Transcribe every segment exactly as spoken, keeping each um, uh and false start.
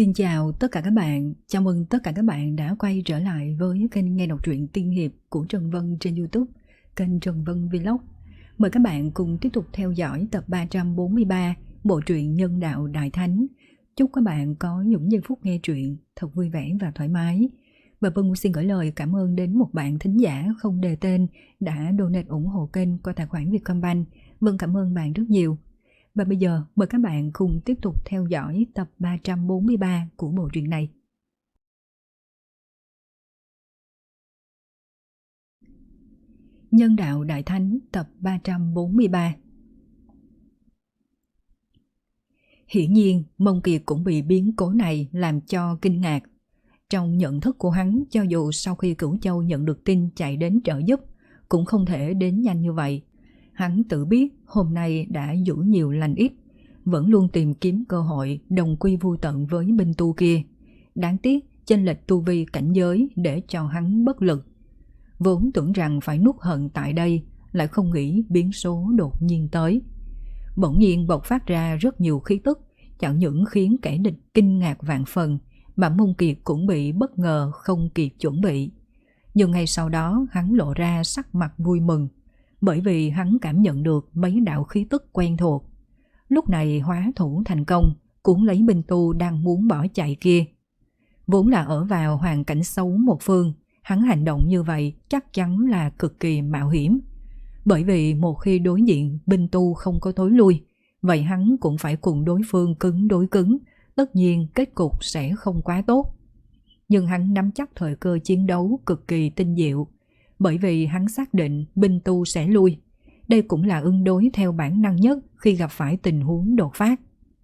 Xin chào tất cả các bạn, chào mừng tất cả các bạn đã quay trở lại với kênh nghe đọc truyện tiên hiệp của Trần Vân trên YouTube, kênh Trần Vân Vlog. Mời các bạn cùng tiếp tục theo dõi tập ba trăm bốn mươi ba bộ truyện Nhân Đạo Đại Thánh. Chúc các bạn có những giây phút nghe truyện thật vui vẻ và thoải mái. Và Vân cũng xin gửi lời cảm ơn đến một bạn thính giả không đề tên đã donate ủng hộ kênh qua tài khoản Vietcombank. Vân cảm ơn bạn rất nhiều. Và bây giờ mời các bạn cùng tiếp tục theo dõi tập ba trăm bốn mươi ba của bộ truyện này. Nhân Đạo Đại Thánh tập ba trăm bốn mươi ba. Hiển nhiên Mông Kiệt cũng bị biến cố này làm cho kinh ngạc. Trong nhận thức của hắn, cho dù sau khi Cửu Châu nhận được tin chạy đến trợ giúp, cũng không thể đến nhanh như vậy. Hắn tự biết hôm nay đã dữ nhiều lành ít, vẫn luôn tìm kiếm cơ hội đồng quy vu tận với binh tu kia. Đáng tiếc chênh lệch tu vi cảnh giới để cho hắn bất lực. Vốn tưởng rằng phải nuốt hận tại đây, lại không nghĩ biến số đột nhiên tới. Bỗng nhiên bộc phát ra rất nhiều khí tức, chẳng những khiến kẻ địch kinh ngạc vạn phần, mà Mông Kiệt cũng bị bất ngờ không kịp chuẩn bị. Nhưng ngay sau đó hắn lộ ra sắc mặt vui mừng, bởi vì hắn cảm nhận được mấy đạo khí tức quen thuộc. Lúc này hóa thủ thành công, cuốn lấy binh tu đang muốn bỏ chạy kia. Vốn là ở vào hoàn cảnh xấu một phương, hắn hành động như vậy chắc chắn là cực kỳ mạo hiểm. Bởi vì một khi đối diện binh tu không có thối lui, vậy hắn cũng phải cùng đối phương cứng đối cứng, tất nhiên kết cục sẽ không quá tốt. Nhưng hắn nắm chắc thời cơ chiến đấu cực kỳ tinh diệu, bởi vì hắn xác định binh tu sẽ lui. Đây cũng là ứng đối theo bản năng nhất khi gặp phải tình huống đột phát.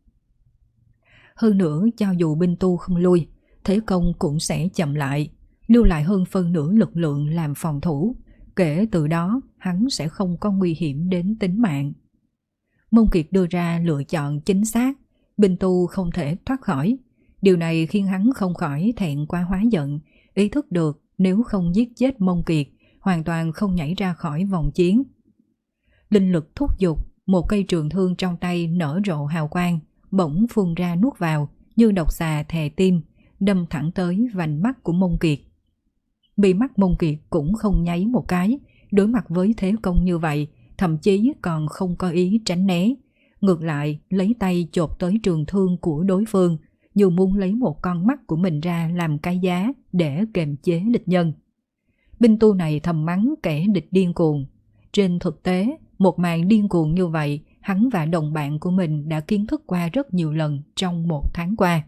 Hơn nữa, cho dù binh tu không lui, thế công cũng sẽ chậm lại, lưu lại hơn phân nửa lực lượng làm phòng thủ. Kể từ đó, hắn sẽ không có nguy hiểm đến tính mạng. Mông Kiệt đưa ra lựa chọn chính xác, binh tu không thể thoát khỏi. Điều này khiến hắn không khỏi thẹn quá hóa giận, ý thức được nếu không giết chết Mông Kiệt, hoàn toàn không nhảy ra khỏi vòng chiến. Linh lực thúc giục, một cây trường thương trong tay nở rộ hào quang, bỗng phun ra nuốt vào, như độc xà thè tim, đâm thẳng tới vành mắt của Mông Kiệt. Bị mắt Mông Kiệt cũng không nháy một cái, đối mặt với thế công như vậy, thậm chí còn không có ý tránh né. Ngược lại, lấy tay chộp tới trường thương của đối phương, như muốn lấy một con mắt của mình ra làm cái giá để kềm chế địch nhân. Binh tu này thầm mắng kẻ địch điên cuồng. Trên thực tế, một màn điên cuồng như vậy, hắn và đồng bạn của mình đã kiến thức qua rất nhiều lần trong một tháng qua.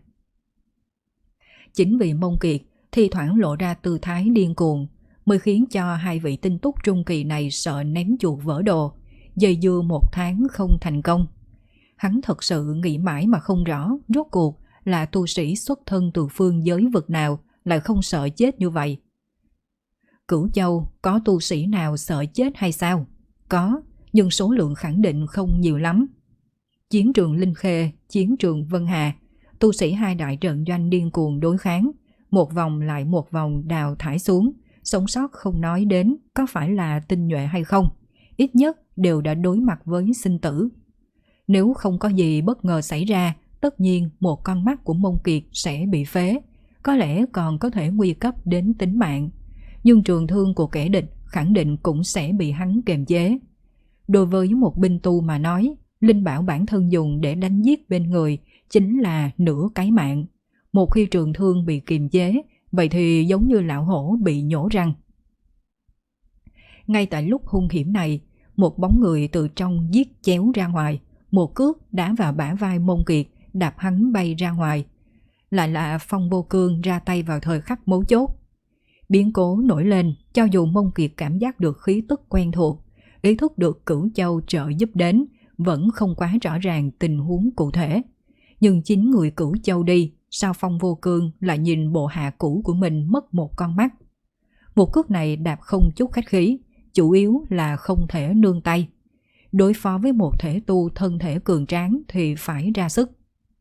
Chính vì Mông Kiệt thi thoảng lộ ra tư thái điên cuồng, mới khiến cho hai vị tinh túc trung kỳ này sợ ném chuột vỡ đồ, dây dưa một tháng không thành công. Hắn thật sự nghĩ mãi mà không rõ rốt cuộc là tu sĩ xuất thân từ phương giới vực nào lại không sợ chết như vậy. Cửu Châu có tu sĩ nào sợ chết hay sao? Có, nhưng số lượng khẳng định không nhiều lắm. Chiến trường Linh Khê, chiến trường Vân Hà, tu sĩ hai đại trận doanh điên cuồng đối kháng, một vòng lại một vòng đào thải xuống, sống sót không nói đến có phải là tinh nhuệ hay không, ít nhất đều đã đối mặt với sinh tử. Nếu không có gì bất ngờ xảy ra, tất nhiên một con mắt của Mông Kiệt sẽ bị phế, có lẽ còn có thể nguy cấp đến tính mạng. Nhưng trường thương của kẻ địch khẳng định cũng sẽ bị hắn kềm chế. Đối với một binh tu mà nói, linh bảo bản thân dùng để đánh giết bên người chính là nửa cái mạng. Một khi trường thương bị kiềm chế, vậy thì giống như lão hổ bị nhổ răng. Ngay tại lúc hung hiểm này, một bóng người từ trong giết chéo ra ngoài, một cước đá vào bả vai Mông Kiệt, đạp hắn bay ra ngoài. Lại là Phong Vô Cương ra tay vào thời khắc mấu chốt. Biến cố nổi lên, cho dù Mông Kiệt cảm giác được khí tức quen thuộc, ý thức được Cửu Châu trợ giúp đến, vẫn không quá rõ ràng tình huống cụ thể. Nhưng chính người Cửu Châu đi, sao Phong Vô Cương lại nhìn bộ hạ cũ của mình mất một con mắt? Một cước này đạp không chút khách khí, chủ yếu là không thể nương tay. Đối phó với một thể tu thân thể cường tráng thì phải ra sức.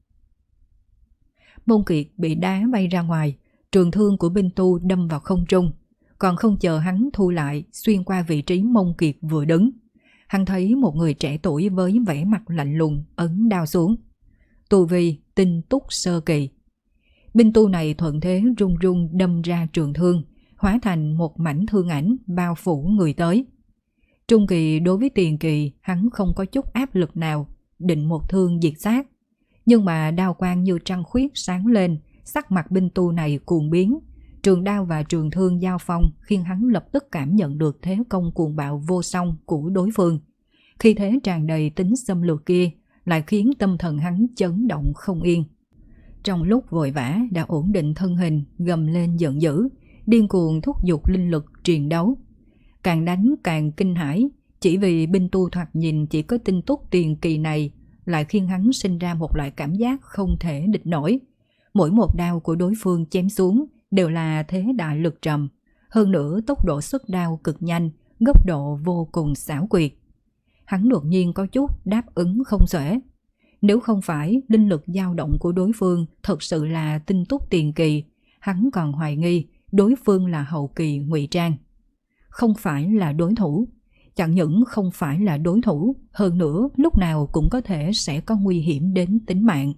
Mông Kiệt bị đá bay ra ngoài, trường thương của binh tu đâm vào không trung, còn không chờ hắn thu lại, xuyên qua vị trí Mông Kiệt vừa đứng. Hắn thấy một người trẻ tuổi với vẻ mặt lạnh lùng ấn đao xuống. Tu vi tinh túc sơ kỳ. Binh tu này thuận thế run run đâm ra trường thương, hóa thành một mảnh thương ảnh bao phủ người tới. Trung Kỳ đối với Tiền Kỳ, hắn không có chút áp lực nào, định một thương diệt sát. Nhưng mà đao quang như trăng khuyết sáng lên, sắc mặt binh tu này cuồng biến. Trường đao và trường thương giao phong khiến hắn lập tức cảm nhận được thế công cuồng bạo vô song của đối phương. Khi thế tràn đầy tính xâm lược kia lại khiến tâm thần hắn chấn động không yên. Trong lúc vội vã đã ổn định thân hình, gầm lên giận dữ, điên cuồng thúc giục linh lực truyền đấu. Càng đánh càng kinh hãi, chỉ vì binh tu thoạt nhìn chỉ có tinh túc Tiền Kỳ này lại khiến hắn sinh ra một loại cảm giác không thể địch nổi. Mỗi một đao của đối phương chém xuống đều là thế đại lực trầm, hơn nữa tốc độ xuất đao cực nhanh, góc độ vô cùng xảo quyệt. Hắn đột nhiên có chút đáp ứng không xuể. Nếu không phải linh lực dao động của đối phương thật sự là tinh túc Tiền Kỳ, hắn còn hoài nghi đối phương là hậu kỳ ngụy trang. Không phải là đối thủ, chẳng những không phải là đối thủ, hơn nữa lúc nào cũng có thể sẽ có nguy hiểm đến tính mạng.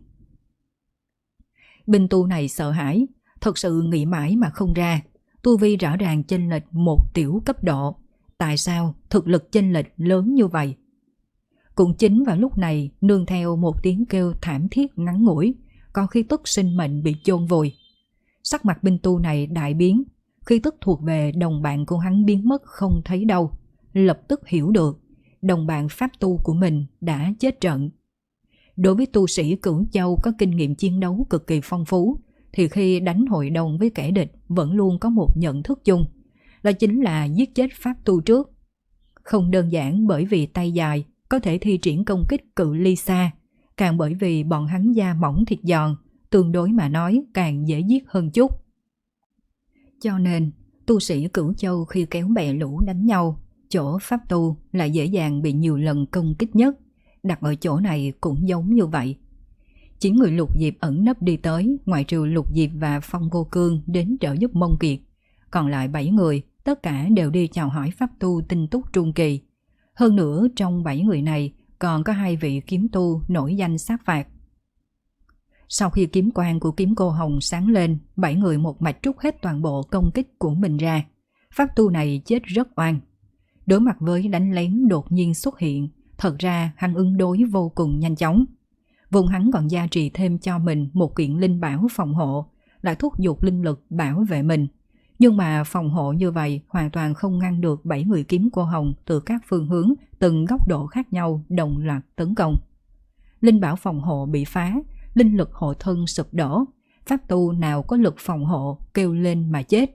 Binh tu này sợ hãi, thật sự nghĩ mãi mà không ra, tu vi rõ ràng chênh lệch một tiểu cấp độ, tại sao thực lực chênh lệch lớn như vậy? Cũng chính vào lúc này, nương theo một tiếng kêu thảm thiết ngắn ngủi, có khí tức sinh mệnh bị chôn vùi. Sắc mặt binh tu này đại biến, khí tức thuộc về đồng bạn của hắn biến mất không thấy đâu, lập tức hiểu được đồng bạn pháp tu của mình đã chết trận. Đối với tu sĩ Cửu Châu có kinh nghiệm chiến đấu cực kỳ phong phú, thì khi đánh hội đồng với kẻ địch vẫn luôn có một nhận thức chung, đó chính là giết chết pháp tu trước. Không đơn giản bởi vì tay dài có thể thi triển công kích cự ly xa, càng bởi vì bọn hắn da mỏng thịt giòn, tương đối mà nói càng dễ giết hơn chút. Cho nên, tu sĩ Cửu Châu khi kéo bè lũ đánh nhau, chỗ pháp tu là dễ dàng bị nhiều lần công kích nhất, đặt ở chỗ này cũng giống như vậy. Chín người Lục Diệp ẩn nấp đi tới, ngoại trừ Lục Diệp và Phong Vô Cương đến trợ giúp Mông Kiệt. Còn lại bảy người, tất cả đều đi chào hỏi pháp tu tinh túc trung kỳ. Hơn nữa trong bảy người này còn có hai vị kiếm tu nổi danh sát phạt. Sau khi kiếm quang của kiếm cô hồng sáng lên, bảy người một mạch trút hết toàn bộ công kích của mình ra. Pháp tu này chết rất oan. Đối mặt với đánh lén đột nhiên xuất hiện, thật ra hắn ứng đối vô cùng nhanh chóng. Vùng hắn còn gia trì thêm cho mình một kiện linh bảo phòng hộ, lại thúc giục linh lực bảo vệ mình. Nhưng mà phòng hộ như vậy hoàn toàn không ngăn được bảy người kiếm cô hồng từ các phương hướng, từng góc độ khác nhau đồng loạt tấn công. Linh bảo phòng hộ bị phá, linh lực hộ thân sụp đổ, pháp tu nào có lực phòng hộ kêu lên mà chết.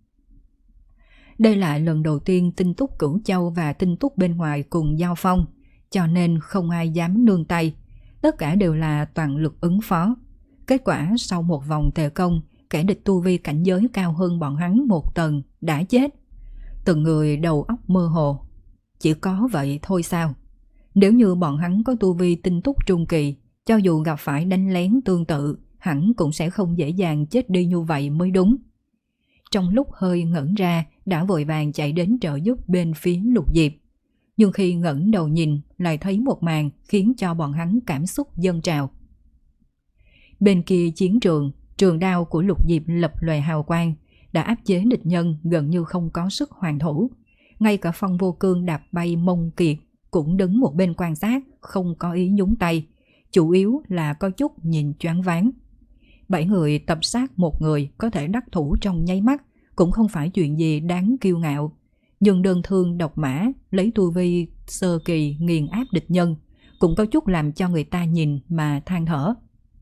Đây là lần đầu tiên tinh túc Cửu Châu và tinh túc bên ngoài cùng giao phong, cho nên không ai dám nương tay, tất cả đều là toàn lực ứng phó. Kết quả sau một vòng tề công, kẻ địch tu vi cảnh giới cao hơn bọn hắn một tầng đã chết. Từng người đầu óc mơ hồ. Chỉ có vậy thôi sao? Nếu như bọn hắn có tu vi tinh túc trung kỳ, cho dù gặp phải đánh lén tương tự, hẳn cũng sẽ không dễ dàng chết đi như vậy mới đúng. Trong lúc hơi ngẩn ra, đã vội vàng chạy đến trợ giúp bên phía Lục Diệp. Nhưng khi ngẩng đầu nhìn, lại thấy một màn khiến cho bọn hắn cảm xúc dâng trào. Bên kia chiến trường, trường đao của Lục Diệp lập lòe hào quang, đã áp chế địch nhân gần như không có sức hoàn thủ. Ngay cả Phong Vô Cương đạp bay Mông Kiệt cũng đứng một bên quan sát, không có ý nhúng tay, chủ yếu là có chút nhìn choáng váng. Bảy người tập sát một người có thể đắc thủ trong nháy mắt cũng không phải chuyện gì đáng kiêu ngạo, nhưng đơn thương độc mã lấy tu vi sơ kỳ nghiền áp địch nhân cũng có chút làm cho người ta nhìn mà than thở.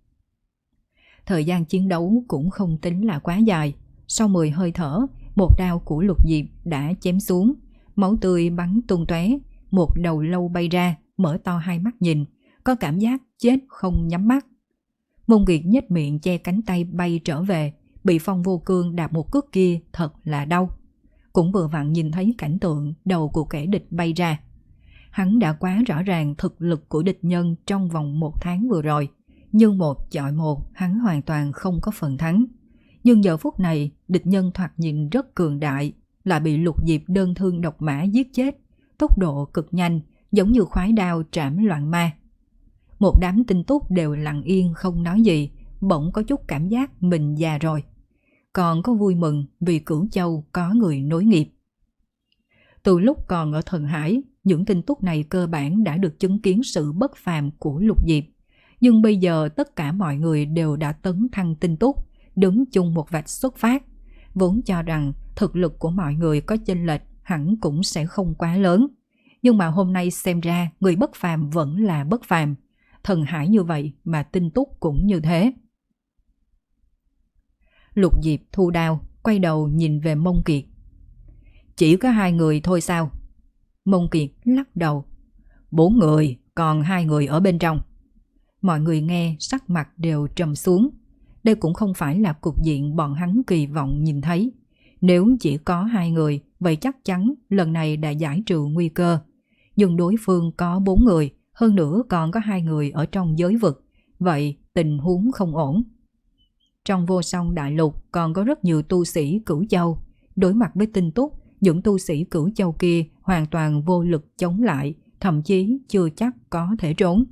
Thời gian chiến đấu cũng không tính là quá dài, sau mười hơi thở, một đao của Lục Diệp đã chém xuống, máu tươi bắn tung tóe, một đầu lâu bay ra, mở to hai mắt nhìn, có cảm giác chết không nhắm mắt. Mông Kiệt nhếch miệng che cánh tay bay trở về, bị Phong Vô Cương đạp một cước kia thật là đau. Cũng vừa vặn nhìn thấy cảnh tượng đầu của kẻ địch bay ra. Hắn đã quá rõ ràng thực lực của địch nhân trong vòng một tháng vừa rồi, nhưng một chọi một hắn hoàn toàn không có phần thắng. Nhưng giờ phút này địch nhân thoạt nhìn rất cường đại, lại bị Lục Diệp đơn thương độc mã giết chết, tốc độ cực nhanh, giống như khoái đao trảm loạn ma. Một đám tinh túc đều lặng yên không nói gì, bỗng có chút cảm giác mình già rồi. Còn có vui mừng vì Cửu Châu có người nối nghiệp. Từ lúc còn ở Thần Hải, những tin tức này cơ bản đã được chứng kiến sự bất phàm của Lục Diệp. Nhưng bây giờ tất cả mọi người đều đã tấn thăng tin tức, đứng chung một vạch xuất phát. Vốn cho rằng thực lực của mọi người có chênh lệch hẳn cũng sẽ không quá lớn. Nhưng mà hôm nay xem ra người bất phàm vẫn là bất phàm. Thần Hải như vậy mà tin tức cũng như thế. Lục Diệp thu đao, quay đầu nhìn về Mông Kiệt. Chỉ có hai người thôi sao? Mông Kiệt lắc đầu. Bốn người, còn hai người ở bên trong. Mọi người nghe sắc mặt đều trầm xuống. Đây cũng không phải là cục diện bọn hắn kỳ vọng nhìn thấy. Nếu chỉ có hai người, vậy chắc chắn lần này đã giải trừ nguy cơ. Nhưng đối phương có bốn người, hơn nữa còn có hai người ở trong giới vực. Vậy tình huống không ổn. Trong Vô Song Đại Lục còn có rất nhiều tu sĩ Cửu Châu. Đối mặt với tin tức, những tu sĩ Cửu Châu kia hoàn toàn vô lực chống lại, thậm chí chưa chắc có thể trốn.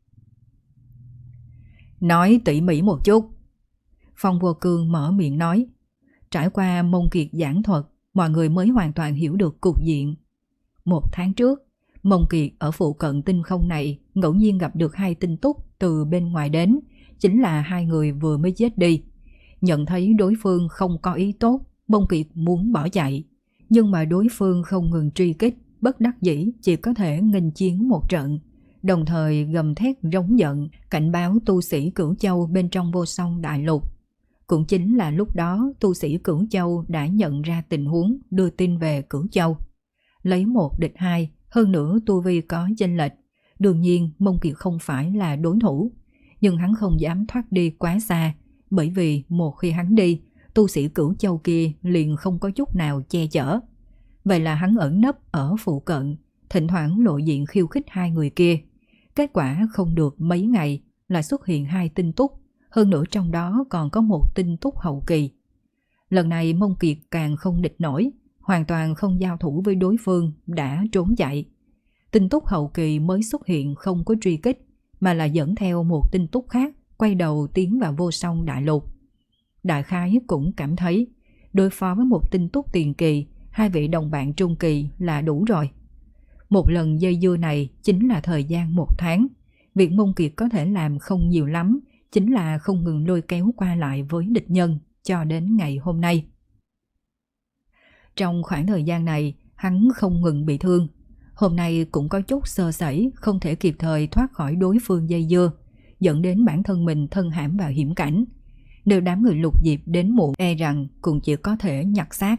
Nói tỉ mỉ một chút. Phong Vô Cương mở miệng nói. Trải qua Mông Kiệt giảng thuật, mọi người mới hoàn toàn hiểu được cục diện. Một tháng trước, Mông Kiệt ở phụ cận tinh không này ngẫu nhiên gặp được hai tin tức từ bên ngoài đến, chính là hai người vừa mới chết đi. Nhận thấy đối phương không có ý tốt, Mông Kiệt muốn bỏ chạy. Nhưng mà đối phương không ngừng truy kích, bất đắc dĩ chỉ có thể nghênh chiến một trận. Đồng thời gầm thét rống giận, cảnh báo tu sĩ Cửu Châu bên trong Vô Song Đại Lục. Cũng chính là lúc đó tu sĩ Cửu Châu đã nhận ra tình huống, đưa tin về Cửu Châu. Lấy một địch hai, hơn nữa tu vi có chênh lệch. Đương nhiên Mông Kiệt không phải là đối thủ, nhưng hắn không dám thoát đi quá xa, bởi vì một khi hắn đi, tu sĩ Cửu Châu kia liền không có chút nào che chở. Vậy là hắn ẩn nấp ở phụ cận, thỉnh thoảng lộ diện khiêu khích hai người kia. Kết quả không được mấy ngày là xuất hiện hai tin tức, hơn nữa trong đó còn có một tin tức hậu kỳ. Lần này Mông Kiệt càng không địch nổi, hoàn toàn không giao thủ với đối phương, đã trốn chạy. Tin tức hậu kỳ mới xuất hiện không có truy kích, mà là dẫn theo một tin tức khác, quay đầu tiến vào Vô Song Đại Lục. Đại khái cũng cảm thấy đối phó với một tin tức tiền kỳ, hai vị đồng bạn trung kỳ là đủ rồi. Một lần dây dưa này chính là thời gian một tháng. Việc Mông Kiệt có thể làm không nhiều lắm, chính là không ngừng lôi kéo qua lại với địch nhân cho đến ngày hôm nay. Trong khoảng thời gian này, hắn không ngừng bị thương. Hôm nay cũng có chút sơ sẩy, không thể kịp thời thoát khỏi đối phương dây dưa, dẫn đến bản thân mình thân hãm vào hiểm cảnh. Nếu đám người Lục Diệp đến muộn, e rằng cũng chỉ có thể nhặt xác.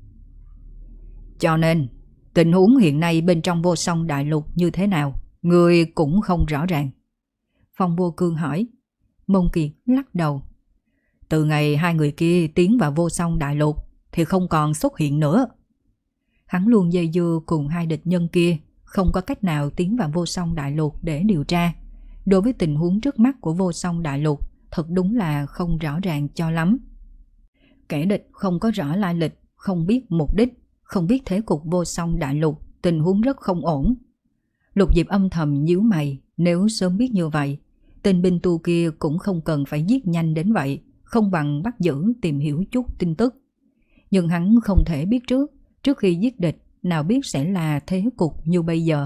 Cho nên, tình huống hiện nay bên trong Vô Song Đại Lục như thế nào, người cũng không rõ ràng. Phong Vô Cương hỏi. Mông Kiệt lắc đầu. Từ ngày hai người kia tiến vào Vô Song Đại Lục thì không còn xuất hiện nữa. Hắn luôn dây dưa cùng hai địch nhân kia, không có cách nào tiến vào Vô Song Đại Lục để điều tra. Đối với tình huống trước mắt của Vô Song Đại Lục, thật đúng là không rõ ràng cho lắm. Kẻ địch không có rõ lai lịch, không biết mục đích, không biết thế cục Vô Song Đại Lục, tình huống rất không ổn. Lục Diệp âm thầm nhíu mày, nếu sớm biết như vậy, tên binh tu kia cũng không cần phải giết nhanh đến vậy, không bằng bắt giữ tìm hiểu chút tin tức. Nhưng hắn không thể biết trước, trước khi giết địch, nào biết sẽ là thế cục như bây giờ.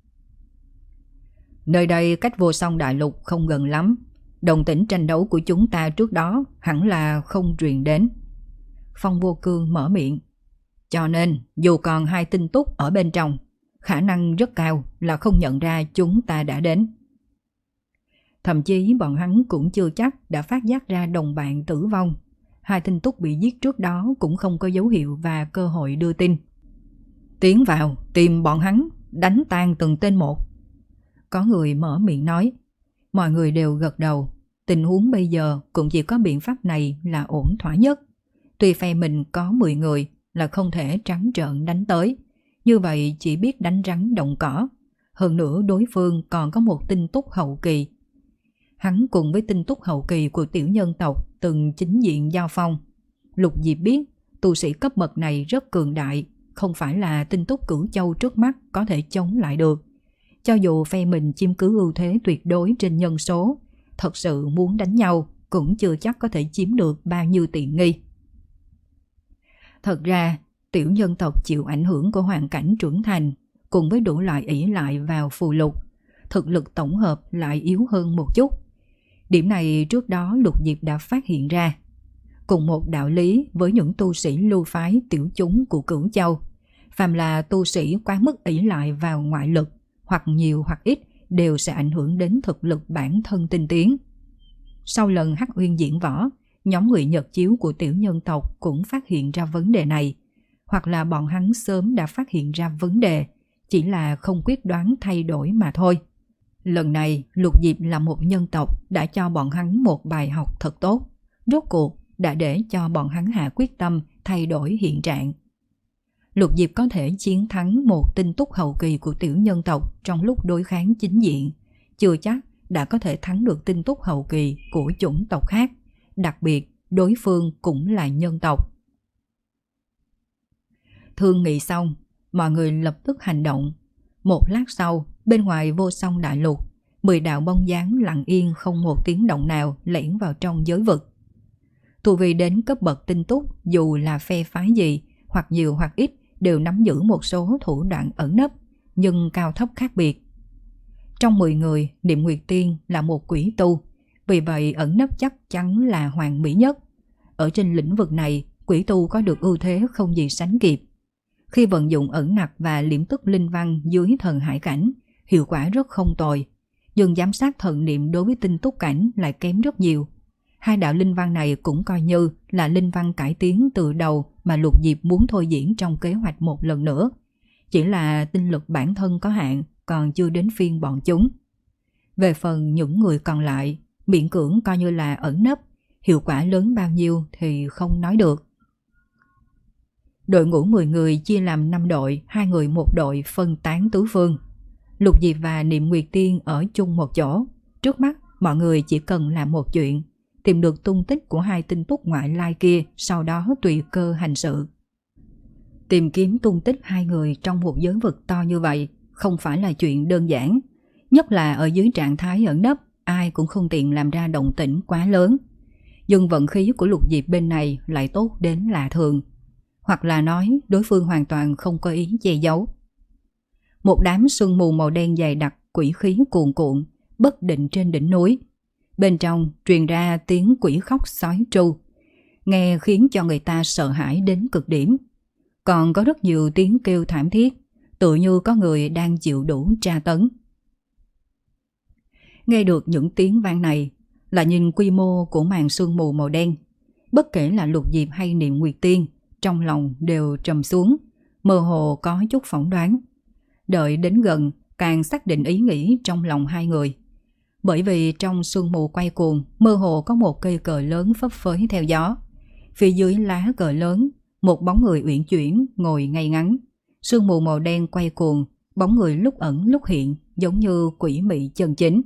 Nơi đây cách Vô Song Đại Lục không gần lắm, đồng tĩnh tranh đấu của chúng ta trước đó hẳn là không truyền đến. Phong Vô Cương mở miệng. Cho nên, dù còn hai tin tức ở bên trong, khả năng rất cao là không nhận ra chúng ta đã đến. Thậm chí bọn hắn cũng chưa chắc đã phát giác ra đồng bạn tử vong. Hai tin tức bị giết trước đó cũng không có dấu hiệu và cơ hội đưa tin. Tiến vào, tìm bọn hắn, đánh tan từng tên một. Có người mở miệng nói. Mọi người đều gật đầu. Tình huống bây giờ cũng chỉ có biện pháp này là ổn thỏa nhất. Tuy phe mình có mười người là không thể trắng trợn đánh tới. Như vậy chỉ biết đánh rắn động cỏ. Hơn nữa đối phương còn có một tin tức hậu kỳ. Hắn cùng với tin tức hậu kỳ của tiểu nhân tộc từng chính diện giao phong. Lục Diệp biết tu sĩ cấp bậc này rất cường đại, không phải là tin tức Cửu Châu trước mắt có thể chống lại được. Cho dù phe mình chiếm cứ ưu thế tuyệt đối trên nhân số, thật sự muốn đánh nhau cũng chưa chắc có thể chiếm được bao nhiêu tiện nghi. Thật ra, tiểu nhân tộc chịu ảnh hưởng của hoàn cảnh trưởng thành cùng với đủ loại ỷ lại vào phù lục, thực lực tổng hợp lại yếu hơn một chút. Điểm này trước đó Lục Diệp đã phát hiện ra. Cùng một đạo lý với những tu sĩ lưu phái tiểu chúng của Cửu Châu, phàm là tu sĩ quá mức ỷ lại vào ngoại lực, hoặc nhiều hoặc ít, đều sẽ ảnh hưởng đến thực lực bản thân tinh tiến. Sau lần Hắc Uyên diễn võ, nhóm người Nhật Chiếu của tiểu nhân tộc cũng phát hiện ra vấn đề này, hoặc là bọn hắn sớm đã phát hiện ra vấn đề, chỉ là không quyết đoán thay đổi mà thôi. Lần này, Lục Diệp là một nhân tộc đã cho bọn hắn một bài học thật tốt, rốt cuộc đã để cho bọn hắn hạ quyết tâm thay đổi hiện trạng. Lục Diệp có thể chiến thắng một tinh túc hậu kỳ của tiểu nhân tộc trong lúc đối kháng chính diện, chưa chắc đã có thể thắng được tinh túc hậu kỳ của chủng tộc khác, đặc biệt đối phương cũng là nhân tộc. Thương nghị xong, mọi người lập tức hành động. Một lát sau, bên ngoài Vô Song Đại Lục, mười đạo bóng dáng lặng yên không một tiếng động nào lẻn vào trong giới vực. Tu vi đến cấp bậc tinh túc, dù là phe phái gì, hoặc nhiều hoặc ít, đều nắm giữ một số thủ đoạn ẩn nấp, nhưng cao thấp khác biệt. Trong mười người, Niệm Nguyệt Tiên là một quỷ tu, vì vậy ẩn nấp chắc chắn là hoàn mỹ nhất. Ở trên lĩnh vực này, quỷ tu có được ưu thế không gì sánh kịp. Khi vận dụng ẩn nặc và liễm tức linh văn dưới thần hải cảnh, hiệu quả rất không tồi, nhưng giám sát thần niệm đối với tinh túc cảnh lại kém rất nhiều. Hai đạo linh văn này cũng coi như là linh văn cải tiến từ đầu mà Lục Diệp muốn thôi diễn trong kế hoạch một lần nữa. Chỉ là tinh lực bản thân có hạn, còn chưa đến phiên bọn chúng. Về phần những người còn lại, miễn cưỡng coi như là ẩn nấp, hiệu quả lớn bao nhiêu thì không nói được. Đội ngũ mười người chia làm năm đội, hai người một đội phân tán tứ phương. Lục Diệp và Niệm Nguyệt Tiên ở chung một chỗ. Trước mắt, mọi người chỉ cần làm một chuyện, tìm được tung tích của hai tinh túc ngoại lai kia, sau đó tùy cơ hành sự. Tìm kiếm tung tích hai người trong một giới vực to như vậy không phải là chuyện đơn giản, nhất là ở dưới trạng thái ẩn nấp, ai cũng không tiện làm ra động tĩnh quá lớn. Nhưng vận khí của Lục Diệp bên này lại tốt đến lạ thường, hoặc là nói đối phương hoàn toàn không có ý che giấu. Một đám sương mù màu đen dày đặc, quỷ khí cuồn cuộn, bất định trên đỉnh núi. Bên trong truyền ra tiếng quỷ khóc sói tru, nghe khiến cho người ta sợ hãi đến cực điểm. Còn có rất nhiều tiếng kêu thảm thiết, tự như có người đang chịu đủ tra tấn. Nghe được những tiếng vang này, là nhìn quy mô của màn sương mù màu đen. Bất kể là Lục Diệp hay Niệm Nguyệt Tiên, trong lòng đều trầm xuống, mơ hồ có chút phỏng đoán. Đợi đến gần, càng xác định ý nghĩ trong lòng hai người. Bởi vì trong sương mù quay cuồng, mơ hồ có một cây cờ lớn phấp phới theo gió. Phía dưới lá cờ lớn, một bóng người uyển chuyển ngồi ngay ngắn. Sương mù màu đen quay cuồng, bóng người lúc ẩn lúc hiện, giống như quỷ mị chân chính.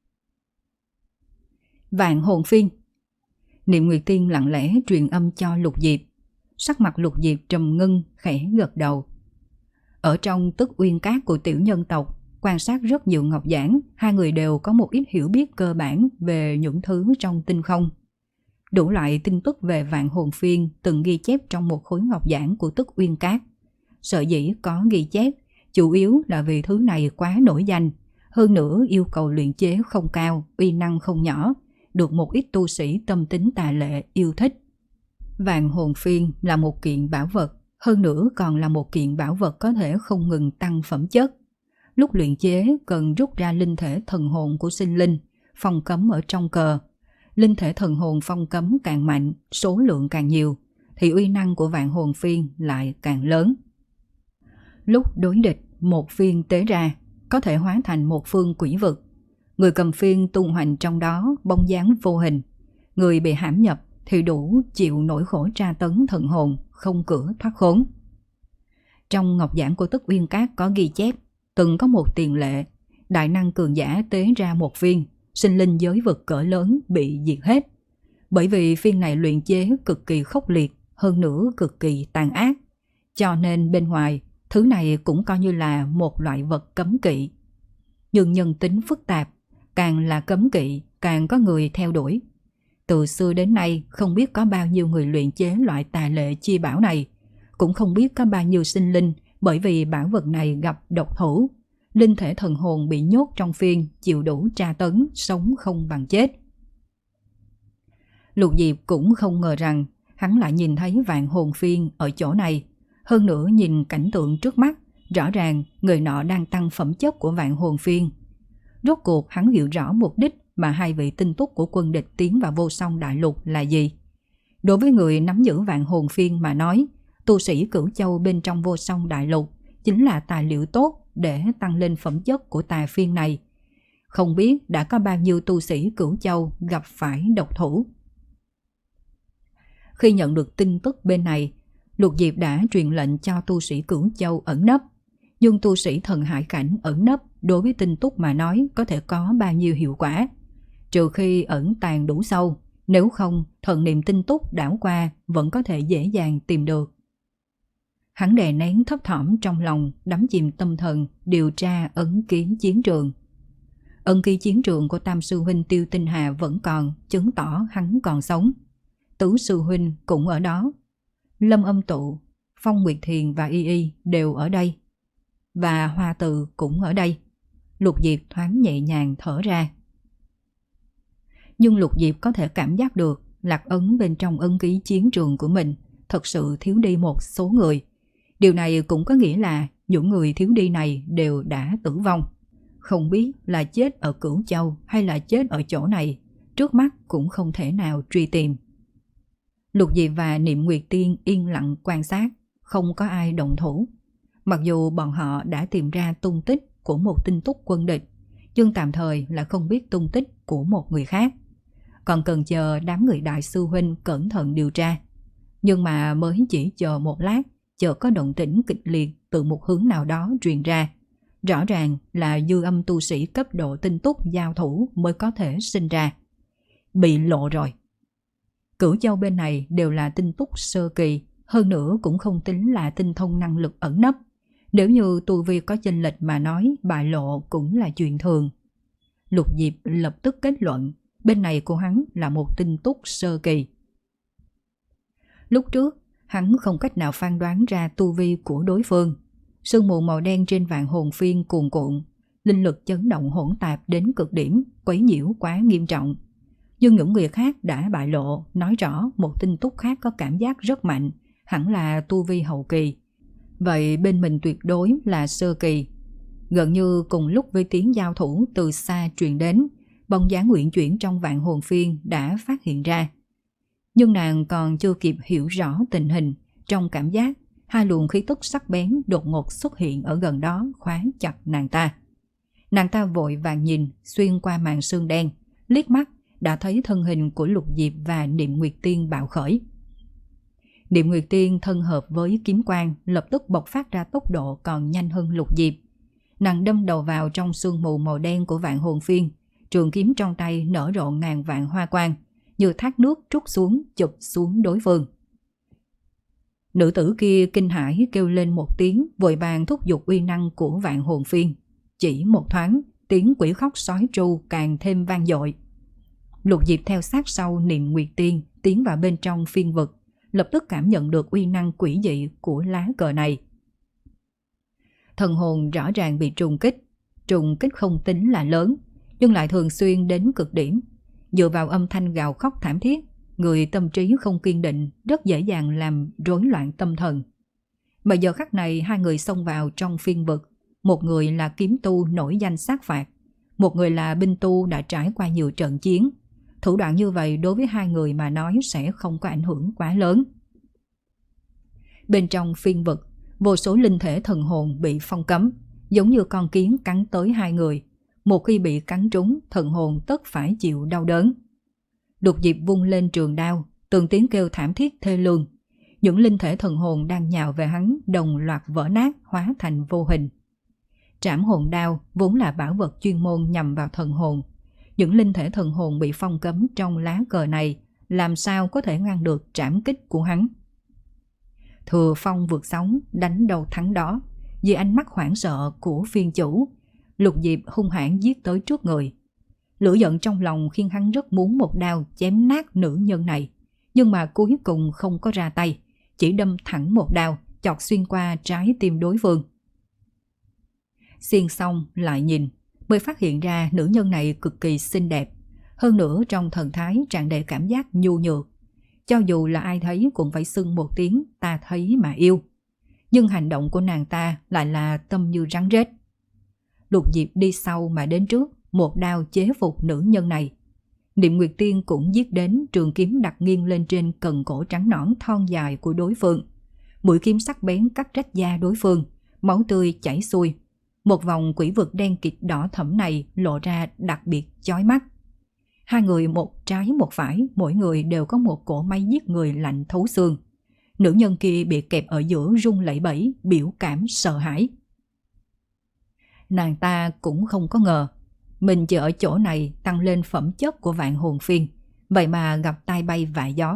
Vạn hồn phiên. Niệm Nguyệt Tiên lặng lẽ truyền âm cho Lục Diệp. Sắc mặt Lục Diệp trầm ngưng, khẽ gật đầu. Ở trong Tức Uyên Cát của tiểu nhân tộc, quan sát rất nhiều ngọc giản, hai người đều có một ít hiểu biết cơ bản về những thứ trong tinh không. Đủ loại tin tức về vạn hồn phiên từng ghi chép trong một khối ngọc giản của Tức Uyên Cát. Sở dĩ có ghi chép, chủ yếu là vì thứ này quá nổi danh, hơn nữa yêu cầu luyện chế không cao, uy năng không nhỏ, được một ít tu sĩ tâm tính tà lệ yêu thích. Vạn hồn phiên là một kiện bảo vật, hơn nữa còn là một kiện bảo vật có thể không ngừng tăng phẩm chất. Lúc luyện chế cần rút ra linh thể thần hồn của sinh linh, phong cấm ở trong cờ. Linh thể thần hồn phong cấm càng mạnh, số lượng càng nhiều, thì uy năng của vạn hồn phiên lại càng lớn. Lúc đối địch, một phiên tế ra, có thể hóa thành một phương quỷ vực. Người cầm phiên tung hoành trong đó bóng dáng vô hình. Người bị hãm nhập thì đủ chịu nỗi khổ tra tấn thần hồn, không cửa thoát khốn. Trong ngọc giản của Tức Uyên Cát có ghi chép, từng có một tiền lệ, đại năng cường giả tế ra một viên, sinh linh giới vực cỡ lớn bị diệt hết. Bởi vì phiên này luyện chế cực kỳ khốc liệt, hơn nữa cực kỳ tàn ác, cho nên bên ngoài thứ này cũng coi như là một loại vật cấm kỵ. Nhưng nhân tính phức tạp, càng là cấm kỵ càng có người theo đuổi. Từ xưa đến nay không biết có bao nhiêu người luyện chế loại tà lệ chi bảo này, cũng không biết có bao nhiêu sinh linh bởi vì bảo vật này gặp độc thủ, linh thể thần hồn bị nhốt trong phiên, chịu đủ tra tấn, sống không bằng chết. Lục Diệp cũng không ngờ rằng hắn lại nhìn thấy vạn hồn phiên ở chỗ này. Hơn nữa nhìn cảnh tượng trước mắt, rõ ràng người nọ đang tăng phẩm chất của vạn hồn phiên. Rốt cuộc hắn hiểu rõ mục đích mà hai vị tinh túc của quân địch tiến vào Vô Song Đại Lục là gì. Đối với người nắm giữ vạn hồn phiên mà nói, tu sĩ Cửu Châu bên trong Vô Song Đại Lục chính là tài liệu tốt để tăng lên phẩm chất của tà phiên này. Không biết đã có bao nhiêu tu sĩ Cửu Châu gặp phải độc thủ. Khi nhận được tin tức bên này, Lục Diệp đã truyền lệnh cho tu sĩ Cửu Châu ẩn nấp. Nhưng tu sĩ thần hải cảnh ẩn nấp đối với tinh túc mà nói có thể có bao nhiêu hiệu quả. Trừ khi ẩn tàng đủ sâu, nếu không thần niệm tinh túc đảo qua vẫn có thể dễ dàng tìm được. Hắn đè nén thấp thỏm trong lòng, đắm chìm tâm thần điều tra ấn ký chiến trường. Ấn ký chiến trường của Tam sư huynh Tiêu Tinh Hà vẫn còn, chứng tỏ hắn còn sống. Tứ sư huynh cũng ở đó. Lâm Âm Tụ, Phong Nguyệt Thiền và Y Y đều ở đây. Và Hoa Từ cũng ở đây. Lục Diệp thoáng nhẹ nhàng thở ra. Nhưng Lục Diệp có thể cảm giác được lạc ấn bên trong ấn ký chiến trường của mình thật sự thiếu đi một số người. Điều này cũng có nghĩa là những người thiếu đi này đều đã tử vong. Không biết là chết ở Cửu Châu hay là chết ở chỗ này, trước mắt cũng không thể nào truy tìm. Lục Diệp và Niệm Nguyệt Tiên yên lặng quan sát, không có ai động thủ. Mặc dù bọn họ đã tìm ra tung tích của một tinh túc quân địch, nhưng tạm thời là không biết tung tích của một người khác. Còn cần chờ đám người đại sư huynh cẩn thận điều tra. Nhưng mà mới chỉ chờ một lát, chợt có động tĩnh kịch liệt từ một hướng nào đó truyền ra. Rõ ràng là dư âm tu sĩ cấp độ tinh túc giao thủ mới có thể sinh ra. Bị lộ rồi. Cửu Châu bên này đều là tinh túc sơ kỳ, hơn nữa cũng không tính là tinh thông năng lực ẩn nấp. Nếu như tu vi có chênh lệch mà nói, bại lộ cũng là chuyện thường. Lục Diệp lập tức kết luận, bên này của hắn là một tinh túc sơ kỳ. Lúc trước, hắn không cách nào phán đoán ra tu vi của đối phương. Sương mù màu đen trên vạn hồn phiên cuồn cuộn, linh lực chấn động hỗn tạp đến cực điểm, quấy nhiễu quá nghiêm trọng. Nhưng những người khác đã bại lộ, nói rõ một tinh túc khác có cảm giác rất mạnh, hẳn là tu vi hậu kỳ. Vậy bên mình tuyệt đối là sơ kỳ. Gần như cùng lúc với tiếng giao thủ từ xa truyền đến, bóng dáng uyển chuyển trong vạn hồn phiên đã phát hiện ra. Nhưng nàng còn chưa kịp hiểu rõ tình hình, trong cảm giác hai luồng khí tức sắc bén đột ngột xuất hiện ở gần đó khóa chặt nàng ta. Nàng ta vội vàng nhìn xuyên qua màn sương đen, liếc mắt đã thấy thân hình của Lục Diệp và Niệm Nguyệt Tiên bạo khởi. Niệm Nguyệt Tiên thân hợp với kiếm quang lập tức bộc phát ra tốc độ còn nhanh hơn Lục Diệp. Nàng đâm đầu vào trong sương mù màu đen của vạn hồn phiên, trường kiếm trong tay nở rộ ngàn vạn hoa quang, như thác nước trút xuống chụp xuống đối phương. Nữ tử kia kinh hãi kêu lên một tiếng, vội vàng thúc giục uy năng của vạn hồn phiên. Chỉ một thoáng, tiếng quỷ khóc sói tru càng thêm vang dội. Lục Diệp theo sát sau Niệm Nguyệt Tiên tiến vào bên trong phiên vực, lập tức cảm nhận được uy năng quỷ dị của lá cờ này. Thần hồn rõ ràng bị trùng kích, trùng kích không tính là lớn, nhưng lại thường xuyên đến cực điểm. Dựa vào âm thanh gào khóc thảm thiết, người tâm trí không kiên định rất dễ dàng làm rối loạn tâm thần. Mà giờ khắc này hai người xông vào trong phiên vực, một người là kiếm tu nổi danh sát phạt, một người là binh tu đã trải qua nhiều trận chiến. Thủ đoạn như vậy đối với hai người mà nói sẽ không có ảnh hưởng quá lớn. Bên trong phiên vực, vô số linh thể thần hồn bị phong cấm, giống như con kiến cắn tới hai người. Một khi bị cắn trúng, thần hồn tất phải chịu đau đớn. Lục Diệp vung lên trường đao, từng tiếng kêu thảm thiết thê lương. Những linh thể thần hồn đang nhào về hắn đồng loạt vỡ nát, hóa thành vô hình. Trảm hồn đao vốn là bảo vật chuyên môn nhằm vào thần hồn. Những linh thể thần hồn bị phong cấm trong lá cờ này làm sao có thể ngăn được trảm kích của hắn. Thừa phong vượt sóng, đánh đầu thắng đó. Vì ánh mắt hoảng sợ của phiên chủ, Lục Diệp hung hãn giết tới trước người. Lửa giận trong lòng khiến hắn rất muốn một đao chém nát nữ nhân này, nhưng mà cuối cùng không có ra tay, chỉ đâm thẳng một đao, chọt xuyên qua trái tim đối phương. Xiên xong lại nhìn, mới phát hiện ra nữ nhân này cực kỳ xinh đẹp, hơn nữa trong thần thái tràn đầy cảm giác nhu nhược. Cho dù là ai thấy cũng phải xưng một tiếng ta thấy mà yêu. Nhưng hành động của nàng ta lại là tâm như rắn rết. Lục Diệp đi sau mà đến trước, một đao chế phục nữ nhân này. Niệm Nguyệt Tiên cũng giết đến, trường kiếm đặt nghiêng lên trên cần cổ trắng nõn thon dài của đối phương. Mũi kiếm sắc bén cắt rách da đối phương, máu tươi chảy xuôi. Một vòng quỷ vực đen kịt đỏ thẫm này lộ ra đặc biệt chói mắt. Hai người một trái một phải, mỗi người đều có một cỗ máy giết người lạnh thấu xương. Nữ nhân kia bị kẹp ở giữa run lẩy bẩy, biểu cảm sợ hãi. Nàng ta cũng không có ngờ, mình chỉ ở chỗ này tăng lên phẩm chất của vạn hồn phiên, vậy mà gặp tai bay vạ gió.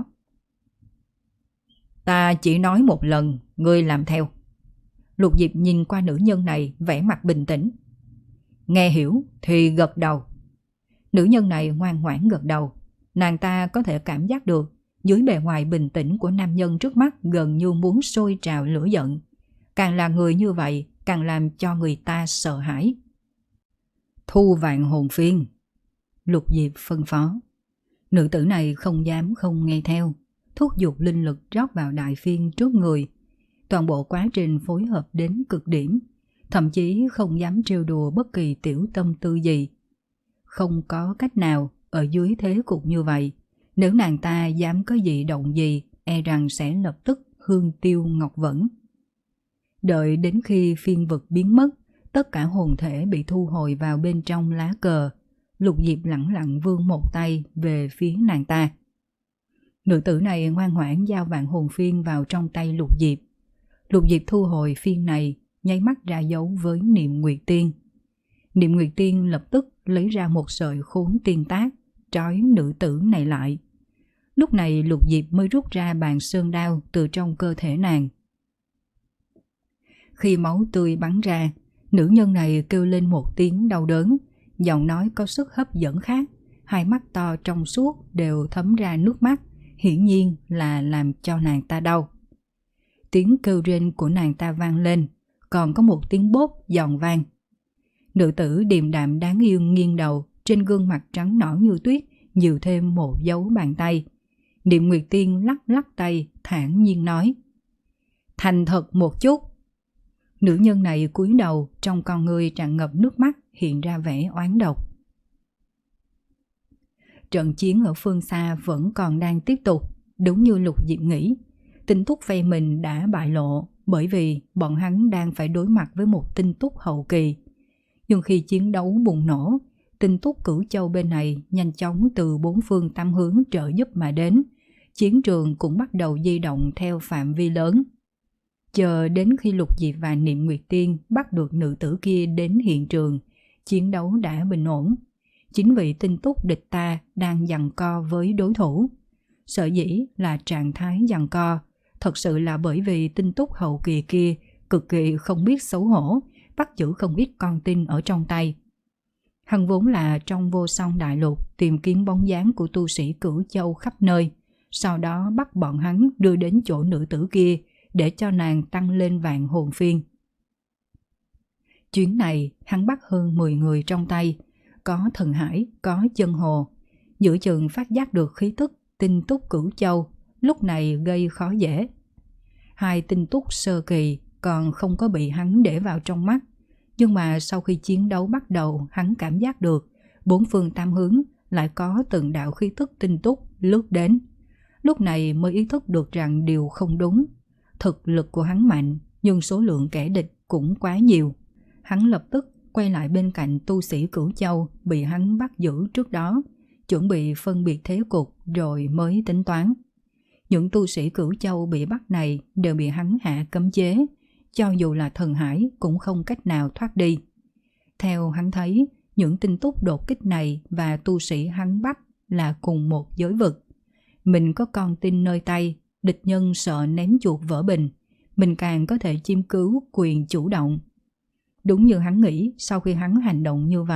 Ta chỉ nói một lần, ngươi làm theo. Lục Diệp nhìn qua nữ nhân này vẻ mặt bình tĩnh. Nghe hiểu thì gật đầu. Nữ nhân này ngoan ngoãn gật đầu. Nàng ta có thể cảm giác được dưới bề ngoài bình tĩnh của nam nhân trước mắt gần như muốn sôi trào lửa giận. Càng là người như vậy, càng làm cho người ta sợ hãi. Thu vạn hồn phiên. Lục Diệp phân phó. Nữ tử này không dám không nghe theo, thúc giục linh lực rót vào đại phiên trước người. Toàn bộ quá trình phối hợp đến cực điểm, thậm chí không dám trêu đùa bất kỳ tiểu tâm tư gì. Không có cách nào, ở dưới thế cục như vậy, nếu nàng ta dám có gì động gì, e rằng sẽ lập tức hương tiêu ngọc vẫn. Đợi đến khi phiên vực biến mất, tất cả hồn thể bị thu hồi vào bên trong lá cờ, Lục Diệp lẳng lặng vươn một tay về phía nàng ta. Nữ tử này ngoan ngoãn giao vạn hồn phiên vào trong tay Lục Diệp. Lục Diệp thu hồi phiên này, nháy mắt ra dấu với Niệm Nguyệt Tiên. Niệm Nguyệt Tiên lập tức lấy ra một sợi khốn tiên tác, trói nữ tử này lại. Lúc này Lục Diệp mới rút ra bàn sơn đao từ trong cơ thể nàng. Khi máu tươi bắn ra, nữ nhân này kêu lên một tiếng đau đớn, giọng nói có sức hấp dẫn khác, hai mắt to trong suốt đều thấm ra nước mắt, hiển nhiên là làm cho nàng ta đau. Tiếng kêu rên của nàng ta vang lên, còn có một tiếng bốp giòn vang. Nữ tử điềm đạm đáng yêu nghiêng đầu, trên gương mặt trắng nõn như tuyết nhiều thêm một dấu bàn tay. Niệm Nguyệt Tiên lắc lắc tay, thản nhiên nói: Thành thật một chút. Nữ nhân này cúi đầu, trong con ngươi tràn ngập nước mắt, hiện ra vẻ oán độc. Trận chiến ở phương xa vẫn còn đang tiếp tục. Đúng như Lục Diệp nghĩ, Tinh Túc phe mình đã bại lộ, bởi vì bọn hắn đang phải đối mặt với một Tinh Túc hậu kỳ. Nhưng khi chiến đấu bùng nổ, Tinh Túc Cửu Châu bên này nhanh chóng từ bốn phương tám hướng trợ giúp mà đến. Chiến trường cũng bắt đầu di động theo phạm vi lớn. Chờ đến khi Lục Diệp và Niệm Nguyệt Tiên bắt được nữ tử kia đến hiện trường, chiến đấu đã bình ổn. Chính vì Tinh Túc địch ta đang giằng co với đối thủ. Sở dĩ là trạng thái giằng co, thật sự là bởi vì Tinh Túc hậu kỳ kia cực kỳ không biết xấu hổ, bắt giữ không ít con tin ở trong tay. Hắn vốn là trong vô song đại lục tìm kiếm bóng dáng của tu sĩ Cửu Châu khắp nơi, sau đó bắt bọn hắn đưa đến chỗ nữ tử kia để cho nàng tăng lên vạn hồn phiên. Chuyến này hắn bắt hơn mười người trong tay, có thần hải, có chân hồ. Giữa chừng phát giác được khí tức Tinh Túc Cửu Châu, lúc này gây khó dễ. Hai Tinh Túc sơ kỳ còn không có bị hắn để vào trong mắt, nhưng mà sau khi chiến đấu bắt đầu, hắn cảm giác được bốn phương tám hướng lại có từng đạo khí tức Tinh Túc lướt đến. Lúc này mới ý thức được rằng điều không đúng. Thực lực của hắn mạnh, nhưng số lượng kẻ địch cũng quá nhiều. Hắn lập tức quay lại bên cạnh tu sĩ Cửu Châu bị hắn bắt giữ trước đó, chuẩn bị phân biệt thế cục rồi mới tính toán. Những tu sĩ Cửu Châu bị bắt này đều bị hắn hạ cấm chế, cho dù là thần hải cũng không cách nào thoát đi. Theo hắn thấy, những Tinh Túc đột kích này và tu sĩ hắn bắt là cùng một giới vực. Mình có con tin nơi tay, địch nhân sợ ném chuột vỡ bình, mình càng có thể chiếm cứu quyền chủ động. Đúng như hắn nghĩ, sau khi hắn hành động như vậy,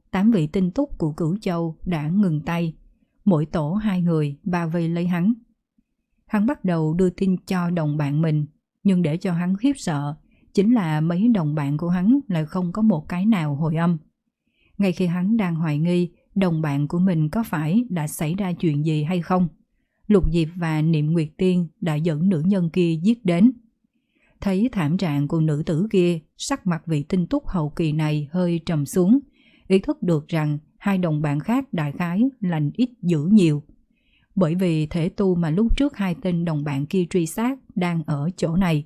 tám vị tinh túc của Cửu Châu đã ngừng tay, mỗi tổ hai người bao vây lấy hắn. Hắn bắt đầu đưa tin cho đồng bạn mình, nhưng để cho hắn khiếp sợ chính là mấy đồng bạn của hắn lại không có một cái nào hồi âm. Ngay khi hắn đang hoài nghi đồng bạn của mình có phải đã xảy ra chuyện gì hay không, Lục Diệp và Niệm Nguyệt Tiên đã dẫn nữ nhân kia giết đến. Thấy thảm trạng của nữ tử kia, sắc mặt vị tinh túc hậu kỳ này hơi trầm xuống, ý thức được rằng hai đồng bạn khác đại khái lành ít dữ nhiều. Bởi vì thể tu mà lúc trước hai tên đồng bạn kia truy sát đang ở chỗ này.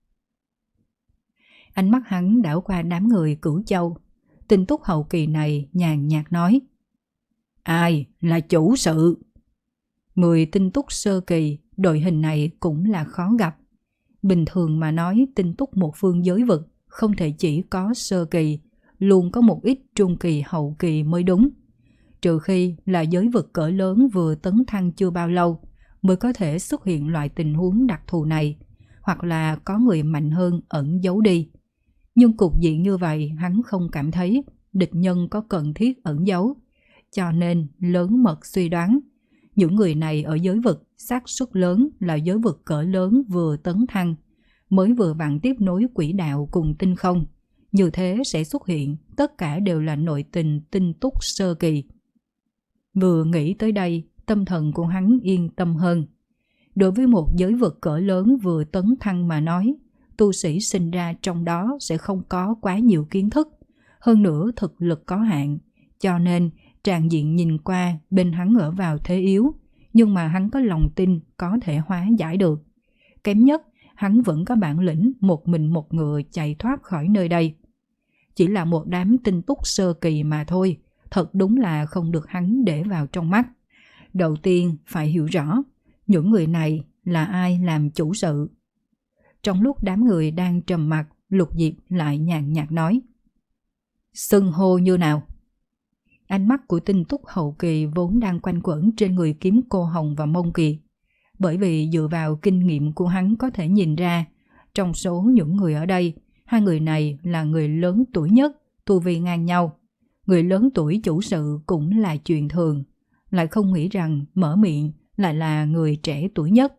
Ánh mắt hắn đảo qua đám người Cửu Châu. Tinh túc hậu kỳ này nhàn nhạt nói: ai là chủ sự? Mười tinh túc sơ kỳ, đội hình này cũng là khó gặp. Bình thường mà nói, tinh túc một phương giới vực không thể chỉ có sơ kỳ, luôn có một ít trung kỳ hậu kỳ mới đúng. Trừ khi là giới vực cỡ lớn vừa tấn thăng chưa bao lâu mới có thể xuất hiện loại tình huống đặc thù này, hoặc là có người mạnh hơn ẩn giấu đi. Nhưng cục diện như vậy hắn không cảm thấy địch nhân có cần thiết ẩn giấu, cho nên lớn mật suy đoán những người này ở giới vực xác suất lớn là giới vực cỡ lớn vừa tấn thăng, mới vừa vặn tiếp nối quỹ đạo cùng tinh không. Như thế sẽ xuất hiện tất cả đều là nội tình tinh túc sơ kỳ. Vừa nghĩ tới đây, tâm thần của hắn yên tâm hơn. Đối với một giới vực cỡ lớn vừa tấn thăng mà nói, tu sĩ sinh ra trong đó sẽ không có quá nhiều kiến thức, hơn nữa thực lực có hạn, cho nên tràng diện nhìn qua bên hắn ở vào thế yếu, nhưng mà hắn có lòng tin có thể hóa giải được. Kém nhất, hắn vẫn có bản lĩnh một mình một ngựa chạy thoát khỏi nơi đây. Chỉ là một đám tinh túc sơ kỳ mà thôi, thật đúng là không được hắn để vào trong mắt. Đầu tiên phải hiểu rõ, những người này là ai làm chủ sự. Trong lúc đám người đang trầm mặc, Lục Diệp lại nhàn nhạt nói: xưng hô như nào? Ánh mắt của tinh túc hậu kỳ vốn đang quanh quẩn trên người Kiếm Cô Hồng và Mông Kiệt. Bởi vì dựa vào kinh nghiệm của hắn có thể nhìn ra, trong số những người ở đây, hai người này là người lớn tuổi nhất, tu vi ngang nhau. Người lớn tuổi chủ sự cũng là chuyện thường, lại không nghĩ rằng mở miệng lại là người trẻ tuổi nhất.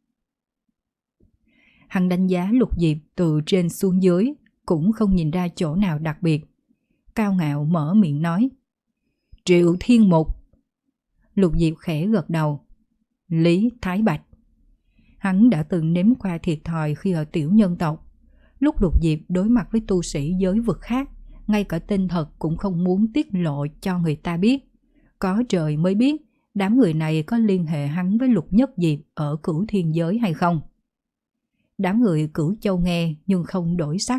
Hắn đánh giá Lục Diệp từ trên xuống dưới, cũng không nhìn ra chỗ nào đặc biệt. Cao ngạo mở miệng nói: Triệu Thiên Mục. Lục Diệp khẽ gật đầu: Lý Thái Bạch. Hắn đã từng nếm qua thiệt thòi khi ở tiểu nhân tộc. Lúc Lục Diệp đối mặt với tu sĩ giới vực khác, ngay cả tên thật cũng không muốn tiết lộ cho người ta biết. Có trời mới biết đám người này có liên hệ hắn với Lục Nhất Diệp ở Cửu Thiên Giới hay không. Đám người Cửu Châu nghe nhưng không đổi sắc.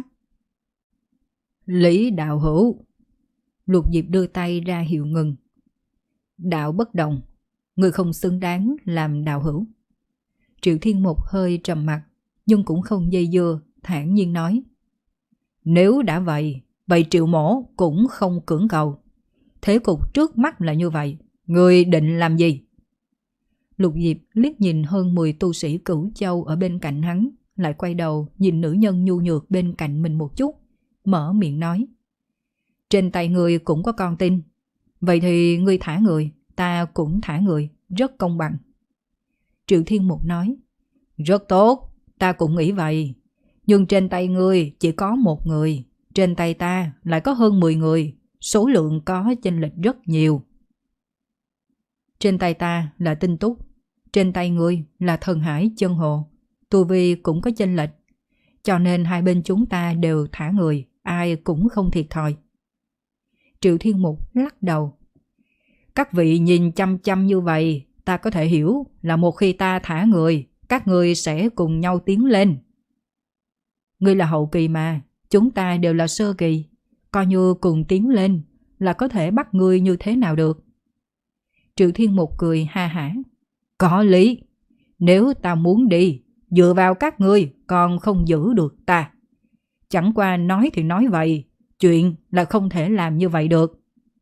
Lý đạo hữu. Lục Diệp đưa tay ra hiệu ngừng. Đạo bất đồng, người không xứng đáng làm đạo hữu. Triệu Thiên Mục hơi trầm mặt, nhưng cũng không dây dưa, thản nhiên nói: Nếu đã vậy, vậy Triệu mổ cũng không cưỡng cầu. Thế cục trước mắt là như vậy, người định làm gì? Lục Diệp liếc nhìn hơn mười tu sĩ Cửu Châu ở bên cạnh hắn, lại quay đầu nhìn nữ nhân nhu nhược bên cạnh mình một chút, mở miệng nói: Trên tay người cũng có con tin, vậy thì ngươi thả người, ta cũng thả người, rất công bằng. Triệu Thiên Mục nói: Rất tốt, ta cũng nghĩ vậy. Nhưng trên tay ngươi chỉ có một người, trên tay ta lại có hơn mười người, số lượng có chênh lệch rất nhiều. Trên tay ta là tinh túc, trên tay ngươi là thần hải chân hồ, tu vi cũng có chênh lệch, cho nên hai bên chúng ta đều thả người, ai cũng không thiệt thòi. Triệu Thiên Mục lắc đầu: Các vị nhìn chăm chăm như vậy, ta có thể hiểu là một khi ta thả người, các người sẽ cùng nhau tiến lên. Ngươi là hậu kỳ mà, chúng ta đều là sơ kỳ, coi như cùng tiến lên là có thể bắt ngươi như thế nào được. Triệu Thiên Mục cười ha hả: Có lý, nếu ta muốn đi, dựa vào các ngươi còn không giữ được ta. Chẳng qua nói thì nói vậy, chuyện là không thể làm như vậy được.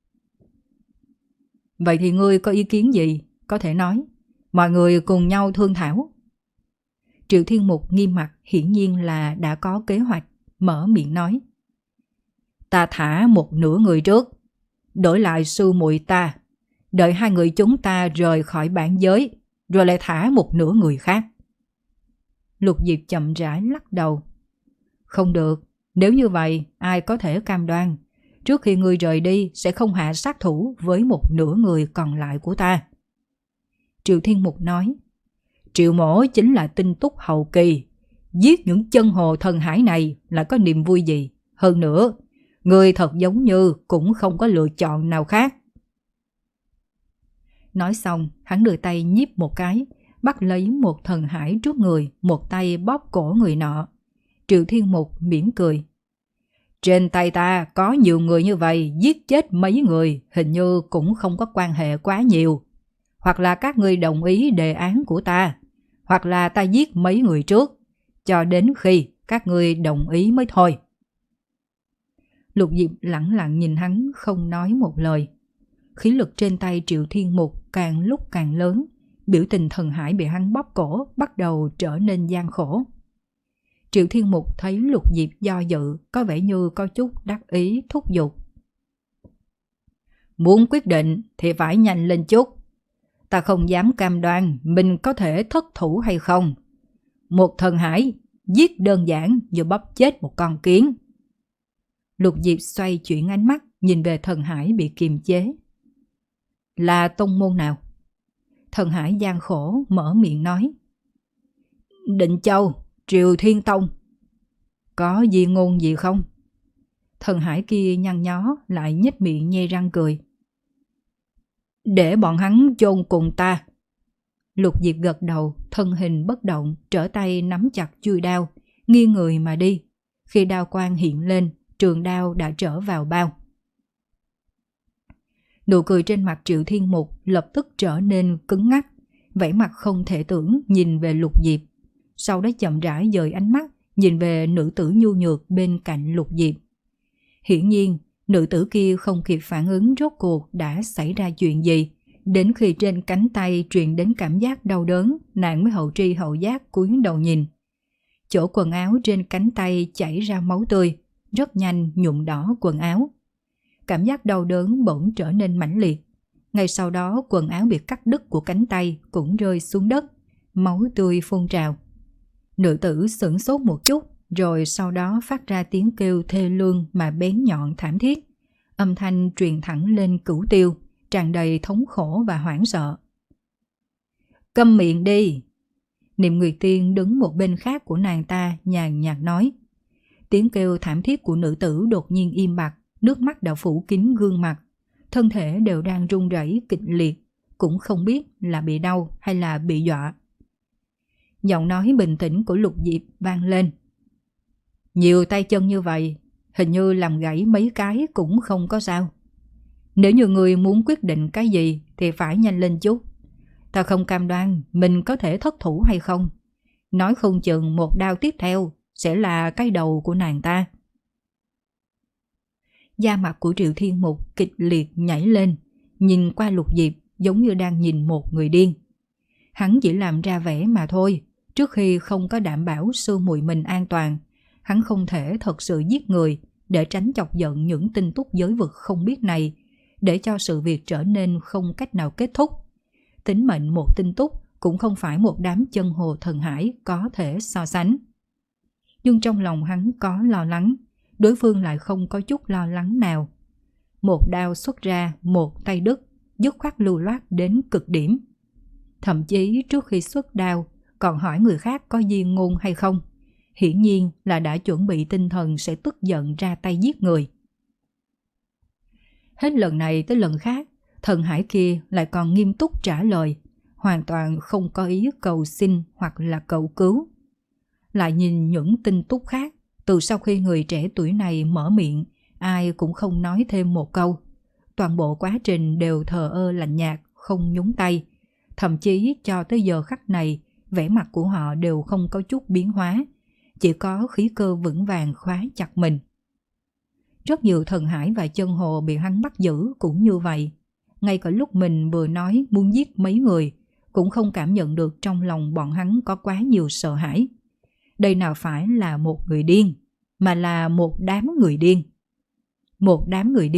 Vậy thì ngươi có ý kiến gì? Có thể nói, mọi người cùng nhau thương thảo. Triệu Thiên Mục nghiêm mặt, hiển nhiên là đã có kế hoạch, mở miệng nói: Ta thả một nửa người trước, đổi lại sư muội ta, đợi hai người chúng ta rời khỏi bản giới, rồi lại thả một nửa người khác. Lục Diệp chậm rãi lắc đầu. Không được, nếu như vậy ai có thể cam đoan trước khi ngươi rời đi sẽ không hạ sát thủ với một nửa người còn lại của ta. Triệu Thiên Mục nói, Triệu mỗ chính là tinh túc hậu kỳ, giết những chân hồ thần hải này là có niềm vui gì. Hơn nữa, ngươi thật giống như cũng không có lựa chọn nào khác. Nói xong, hắn đưa tay nhíp một cái, bắt lấy một thần hải trước người, một tay bóp cổ người nọ. Triệu Thiên Mục mỉm cười. Trên tay ta có nhiều người như vậy, giết chết mấy người, hình như cũng không có quan hệ quá nhiều. Hoặc là các ngươi đồng ý đề án của ta, hoặc là ta giết mấy người trước, cho đến khi các ngươi đồng ý mới thôi. Lục Diệp lẳng lặng nhìn hắn, không nói một lời. Khí lực trên tay Triệu Thiên Mục càng lúc càng lớn, biểu tình thần hải bị hắn bóp cổ bắt đầu trở nên gian khổ. Triệu Thiên Mục thấy Lục Diệp do dự, có vẻ như có chút đắc ý thúc giục. Muốn quyết định thì phải nhanh lên chút. Ta không dám cam đoan mình có thể thất thủ hay không. Một thần hải giết đơn giản như bóp chết một con kiến. Lục Diệp xoay chuyển ánh mắt nhìn về thần hải bị kiềm chế. Là tông môn nào? Thần hải gian khổ mở miệng nói. Định Châu, Triều Thiên Tông. Có gì ngôn gì không? Thần hải kia nhăn nhó lại nhếch miệng nhe răng cười. Để bọn hắn chôn cùng ta. Lục Diệp gật đầu, thân hình bất động, trở tay nắm chặt chuôi đao, nghiêng người mà đi. Khi đao quang hiện lên, trường đao đã trở vào bao. Nụ cười trên mặt Triệu Thiên Mục lập tức trở nên cứng ngắc, vẻ mặt không thể tưởng nhìn về Lục Diệp. Sau đó chậm rãi dời ánh mắt nhìn về nữ tử nhu nhược bên cạnh Lục Diệp. Hiển nhiên, nữ tử kia không kịp phản ứng rốt cuộc đã xảy ra chuyện gì. Đến khi trên cánh tay truyền đến cảm giác đau đớn, nàng mới hậu tri hậu giác cúi đầu nhìn. Chỗ quần áo trên cánh tay chảy ra máu tươi, rất nhanh nhuộm đỏ quần áo. Cảm giác đau đớn bỗng trở nên mãnh liệt. Ngay sau đó quần áo bị cắt đứt của cánh tay cũng rơi xuống đất, máu tươi phun trào. Nữ tử sửng sốt một chút, rồi sau đó phát ra tiếng kêu thê lương mà bén nhọn thảm thiết. Âm thanh truyền thẳng lên cửu tiêu, tràn đầy thống khổ và hoảng sợ. Câm miệng đi! Niệm Nguyệt Tiên đứng một bên khác của nàng ta nhàn nhạt nói. Tiếng kêu thảm thiết của nữ tử đột nhiên im bặt, nước mắt đã phủ kín gương mặt. Thân thể đều đang run rẩy kịch liệt, cũng không biết là bị đau hay là bị dọa. Giọng nói bình tĩnh của Lục Diệp vang lên. Nhiều tay chân như vậy, hình như làm gãy mấy cái cũng không có sao. Nếu như người muốn quyết định cái gì thì phải nhanh lên chút. Ta không cam đoan mình có thể thất thủ hay không. Nói không chừng một đao tiếp theo sẽ là cái đầu của nàng ta. Da mặt của Triệu Thiên Mục kịch liệt nhảy lên, nhìn qua Lục Diệp giống như đang nhìn một người điên. Hắn chỉ làm ra vẻ mà thôi, trước khi không có đảm bảo sư muội mình an toàn, hắn không thể thật sự giết người để tránh chọc giận những tinh túc giới vực không biết này, để cho sự việc trở nên không cách nào kết thúc. Tính mệnh một tinh túc cũng không phải một đám chân hồ thần hải có thể so sánh. Nhưng trong lòng hắn có lo lắng, đối phương lại không có chút lo lắng nào. Một đao xuất ra, một tay đứt, dứt khoát lưu loát đến cực điểm. Thậm chí trước khi xuất đao còn hỏi người khác có di ngôn hay không. Hiển nhiên là đã chuẩn bị tinh thần sẽ tức giận ra tay giết người. Hết lần này tới lần khác, thần hải kia lại còn nghiêm túc trả lời, hoàn toàn không có ý cầu xin hoặc là cầu cứu. Lại nhìn những tinh túc khác, từ sau khi người trẻ tuổi này mở miệng, ai cũng không nói thêm một câu. Toàn bộ quá trình đều thờ ơ lạnh nhạt, không nhúng tay. Thậm chí cho tới giờ khắc này, vẻ mặt của họ đều không có chút biến hóa, chỉ có khí cơ vững vàng khóa chặt mình. Rất nhiều thần hải và chân hồ bị hắn bắt giữ cũng như vậy. Ngay cả lúc mình vừa nói muốn giết mấy người, cũng không cảm nhận được trong lòng bọn hắn có quá nhiều sợ hãi. Đây nào phải là một người điên, mà là một đám người điên. Một đám người điên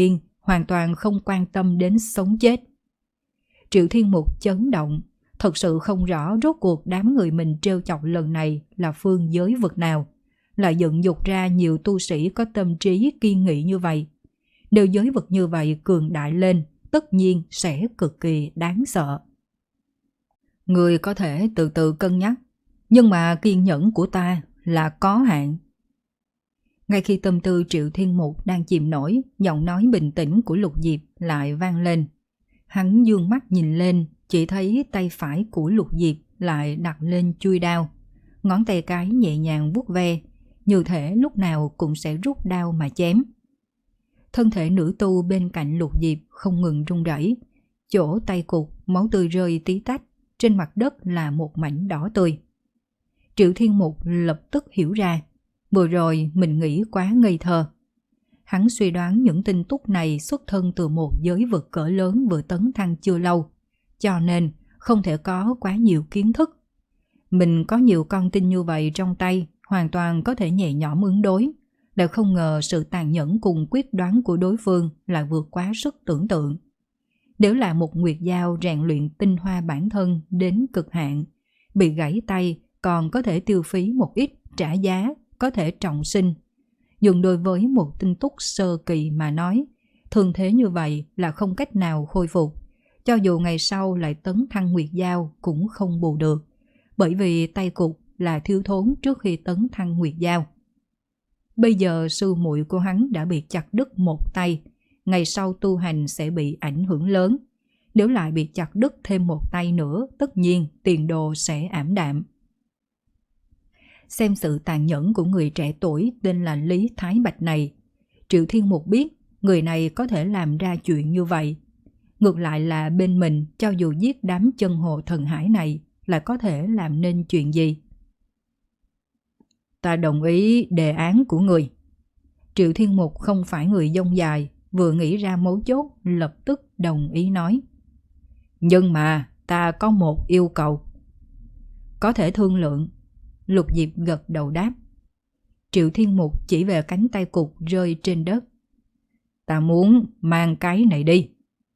hoàn toàn không quan tâm đến sống chết. Triệu Thiên Mục chấn động, thật sự không rõ rốt cuộc đám người mình trêu chọc lần này là phương giới vực nào, lại dựng dục ra nhiều tu sĩ có tâm trí kiên nghị như vậy. Nếu giới vực như vậy cường đại lên, tất nhiên sẽ cực kỳ đáng sợ. Người có thể từ từ cân nhắc, nhưng mà kiên nhẫn của ta là có hạn. Ngay khi tâm tư Triệu Thiên Mục đang chìm nổi, giọng nói bình tĩnh của Lục Diệp lại vang lên. Hắn dương mắt nhìn lên, chỉ thấy tay phải của Lục Diệp lại đặt lên chuôi đao. Ngón tay cái nhẹ nhàng vuốt ve, như thể lúc nào cũng sẽ rút đao mà chém. Thân thể nữ tu bên cạnh Lục Diệp không ngừng run rẩy, chỗ tay cụt máu tươi rơi tí tách, trên mặt đất là một mảnh đỏ tươi. Triệu Thiên Mục lập tức hiểu ra, vừa rồi mình nghĩ quá ngây thơ. Hắn suy đoán những tin tức này xuất thân từ một giới vực cỡ lớn vừa tấn thăng chưa lâu, cho nên không thể có quá nhiều kiến thức. Mình có nhiều con tin như vậy trong tay, hoàn toàn có thể nhẹ nhõm ứng đối, đã không ngờ sự tàn nhẫn cùng quyết đoán của đối phương lại vượt quá sức tưởng tượng. Nếu là một nguyệt dao rèn luyện tinh hoa bản thân đến cực hạn, bị gãy tay còn có thể tiêu phí một ít trả giá, có thể trọng sinh. Nhưng đối với một tinh túc sơ kỳ mà nói, thường thế như vậy là không cách nào khôi phục. Cho dù ngày sau lại tấn thăng nguyệt dao cũng không bù được, bởi vì tay cục là thiếu thốn trước khi tấn thăng nguyệt dao. Bây giờ sư muội của hắn đã bị chặt đứt một tay, ngày sau tu hành sẽ bị ảnh hưởng lớn. Nếu lại bị chặt đứt thêm một tay nữa, tất nhiên tiền đồ sẽ ảm đạm. Xem sự tàn nhẫn của người trẻ tuổi tên là Lý Thái Bạch này, Triệu Thiên Mục biết người này có thể làm ra chuyện như vậy. Ngược lại là bên mình, cho dù giết đám chân hồ thần hải này, lại có thể làm nên chuyện gì? Ta đồng ý đề án của người. Triệu Thiên Mục không phải người dông dài, vừa nghĩ ra mấu chốt lập tức đồng ý nói. Nhưng mà ta có một yêu cầu. Có thể thương lượng. Lục Diệp gật đầu đáp. Triệu Thiên Mục chỉ về cánh tay cục rơi trên đất. Ta muốn mang cái này đi.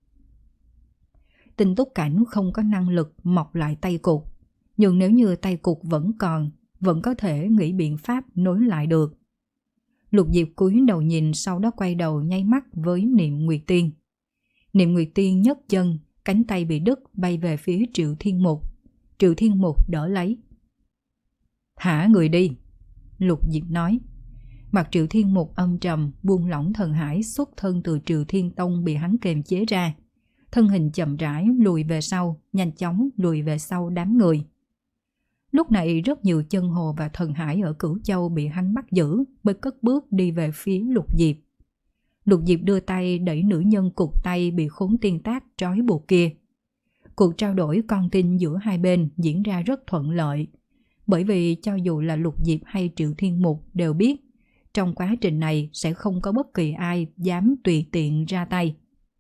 Tinh túc cảnh không có năng lực mọc lại tay cục, nhưng nếu như tay cục vẫn còn, vẫn có thể nghĩ biện pháp nối lại được. Lục Diệp cúi đầu nhìn, sau đó quay đầu nháy mắt với Niệm Nguyệt Tiên. Niệm Nguyệt Tiên nhấc chân, cánh tay bị đứt bay về phía Triệu Thiên Mục. Triệu Thiên Mục đỡ lấy. Thả người đi, Lục Diệp nói. Mặt Triệu Thiên Mục âm trầm, buông lỏng thần hải xuất thân từ Triệu Thiên Tông bị hắn kềm chế ra. Thân hình chậm rãi lùi về sau, nhanh chóng lùi về sau đám người. Lúc này rất nhiều chân hồ và thần hải ở Cửu Châu bị hắn bắt giữ, mới cất bước đi về phía Lục Diệp. Lục Diệp đưa tay đẩy nữ nhân cụt tay bị khốn tiên tác trói buộc kia. Cuộc trao đổi con tin giữa hai bên diễn ra rất thuận lợi, bởi vì cho dù là Lục Diệp hay Triệu Thiên Mục đều biết, trong quá trình này sẽ không có bất kỳ ai dám tùy tiện ra tay.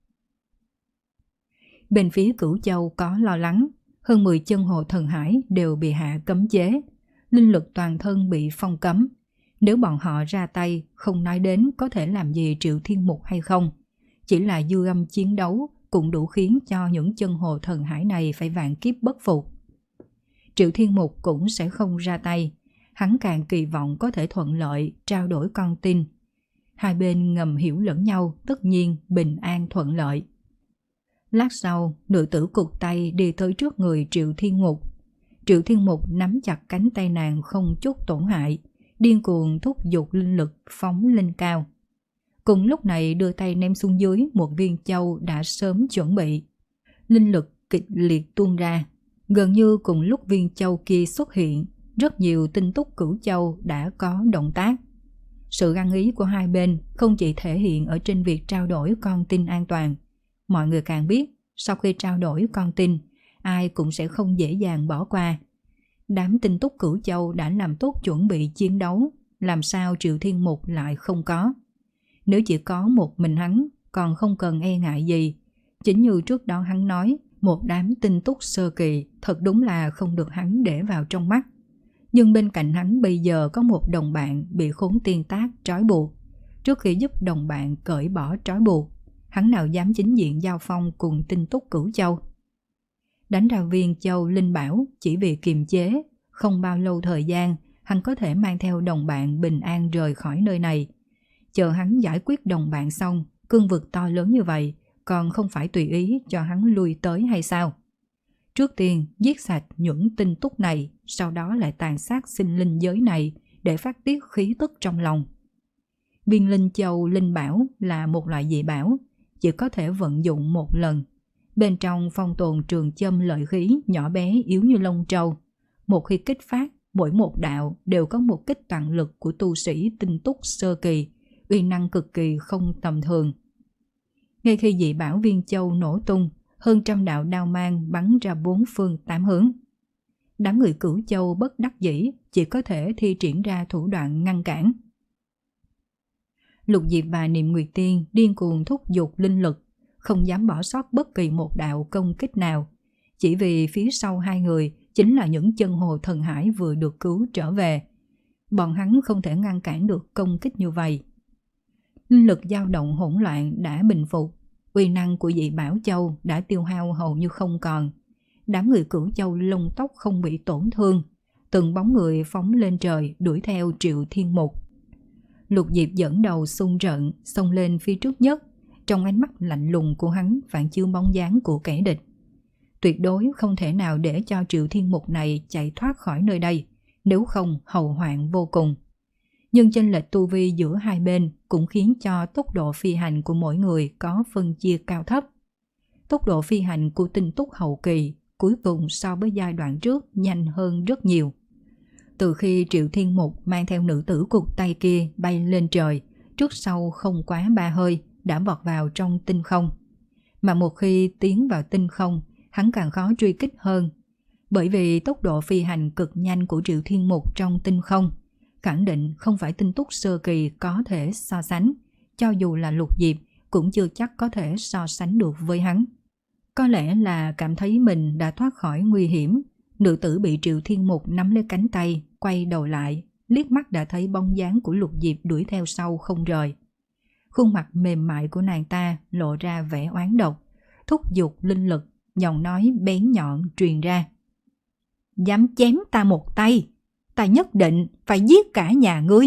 Bên phía Cửu Châu có lo lắng, hơn mười chân hồ thần hải đều bị hạ cấm chế, linh lực toàn thân bị phong cấm. Nếu bọn họ ra tay, không nói đến có thể làm gì Triệu Thiên Mục hay không, chỉ là dư âm chiến đấu cũng đủ khiến cho những chân hồ thần hải này phải vạn kiếp bất phục. Triệu Thiên Mục cũng sẽ không ra tay, hắn càng kỳ vọng có thể thuận lợi trao đổi con tin. Hai bên ngầm hiểu lẫn nhau, tất nhiên bình an thuận lợi. Lát sau, nữ tử cụt tay đi tới trước người Triệu Thiên Mục. Triệu Thiên Mục nắm chặt cánh tay nàng không chút tổn hại, điên cuồng thúc giục linh lực phóng lên cao. Cùng lúc này đưa tay ném xuống dưới một viên châu đã sớm chuẩn bị. Linh lực kịch liệt tuôn ra. Gần như cùng lúc viên châu kia xuất hiện, rất nhiều tinh túc Cửu Châu đã có động tác. Sự ăn ý của hai bên không chỉ thể hiện ở trên việc trao đổi con tin an toàn. Mọi người càng biết, sau khi trao đổi con tin, ai cũng sẽ không dễ dàng bỏ qua. Đám tinh túc Cửu Châu đã làm tốt chuẩn bị chiến đấu, làm sao Triệu Thiên Mục lại không có. Nếu chỉ có một mình hắn, còn không cần e ngại gì. Chính như trước đó hắn nói, một đám tinh túc sơ kỳ thật đúng là không được hắn để vào trong mắt. Nhưng bên cạnh hắn bây giờ có một đồng bạn bị khốn tiên tác trói buộc. Trước khi giúp đồng bạn cởi bỏ trói buộc, hắn nào dám chính diện giao phong cùng Tinh Túc Cửu Châu. Đánh ra Viên Châu Linh Bảo chỉ vì kiềm chế, không bao lâu thời gian hắn có thể mang theo đồng bạn bình an rời khỏi nơi này. Chờ hắn giải quyết đồng bạn xong, cương vực to lớn như vậy, còn không phải tùy ý cho hắn lui tới hay sao? Trước tiên giết sạch những Tinh Túc này, sau đó lại tàn sát sinh linh giới này để phát tiết khí tức trong lòng. Viên Linh Châu Linh Bảo là một loại dị bảo, chỉ có thể vận dụng một lần. Bên trong phong tồn trường châm lợi khí nhỏ bé yếu như lông trâu. Một khi kích phát, mỗi một đạo đều có một kích toàn lực của tu sĩ Tinh Túc sơ kỳ, uy năng cực kỳ không tầm thường. Ngay khi dị bảo Viên Châu nổ tung, hơn trăm đạo đao mang bắn ra bốn phương tám hướng. Đám người Cửu Châu bất đắc dĩ, chỉ có thể thi triển ra thủ đoạn ngăn cản. Lục Diệp và Niệm Nguyệt Tiên điên cuồng thúc giục linh lực, không dám bỏ sót bất kỳ một đạo công kích nào, chỉ vì phía sau hai người chính là những chân hồ thần hải vừa được cứu trở về. Bọn hắn không thể ngăn cản được công kích như vậy. Linh lực dao động hỗn loạn đã bình phục, uy năng của dị bảo châu đã tiêu hao hầu như không còn. Đám người Cửu Châu lông tóc không bị tổn thương, từng bóng người phóng lên trời đuổi theo Triệu Thiên Mục. Lục Diệp dẫn đầu xung trận, xông lên phía trước nhất, trong ánh mắt lạnh lùng của hắn phản chiếu bóng dáng của kẻ địch. Tuyệt đối không thể nào để cho Triệu Thiên Mục này chạy thoát khỏi nơi đây, nếu không hậu hoạn vô cùng. Nhưng chênh lệch tu vi giữa hai bên cũng khiến cho tốc độ phi hành của mỗi người có phân chia cao thấp. Tốc độ phi hành của Tinh Túc hậu kỳ cuối cùng so với giai đoạn trước nhanh hơn rất nhiều. Từ khi Triệu Thiên Mục mang theo nữ tử cục tay kia bay lên trời, trước sau không quá ba hơi đã vọt vào trong tinh không. Mà một khi tiến vào tinh không, hắn càng khó truy kích hơn. Bởi vì tốc độ phi hành cực nhanh của Triệu Thiên Mục trong tinh không, khẳng định không phải Tinh Túc sơ kỳ có thể so sánh, cho dù là Lục Diệp cũng chưa chắc có thể so sánh được với hắn. Có lẽ là cảm thấy mình đã thoát khỏi nguy hiểm, nữ tử bị Triệu Thiên Mục nắm lấy cánh tay, quay đầu lại, liếc mắt đã thấy bóng dáng của Lục Diệp đuổi theo sau không rời. Khuôn mặt mềm mại của nàng ta lộ ra vẻ oán độc, thúc giục linh lực, giọng nói bén nhọn truyền ra. Dám chém ta một tay, ta nhất định phải giết cả nhà ngươi.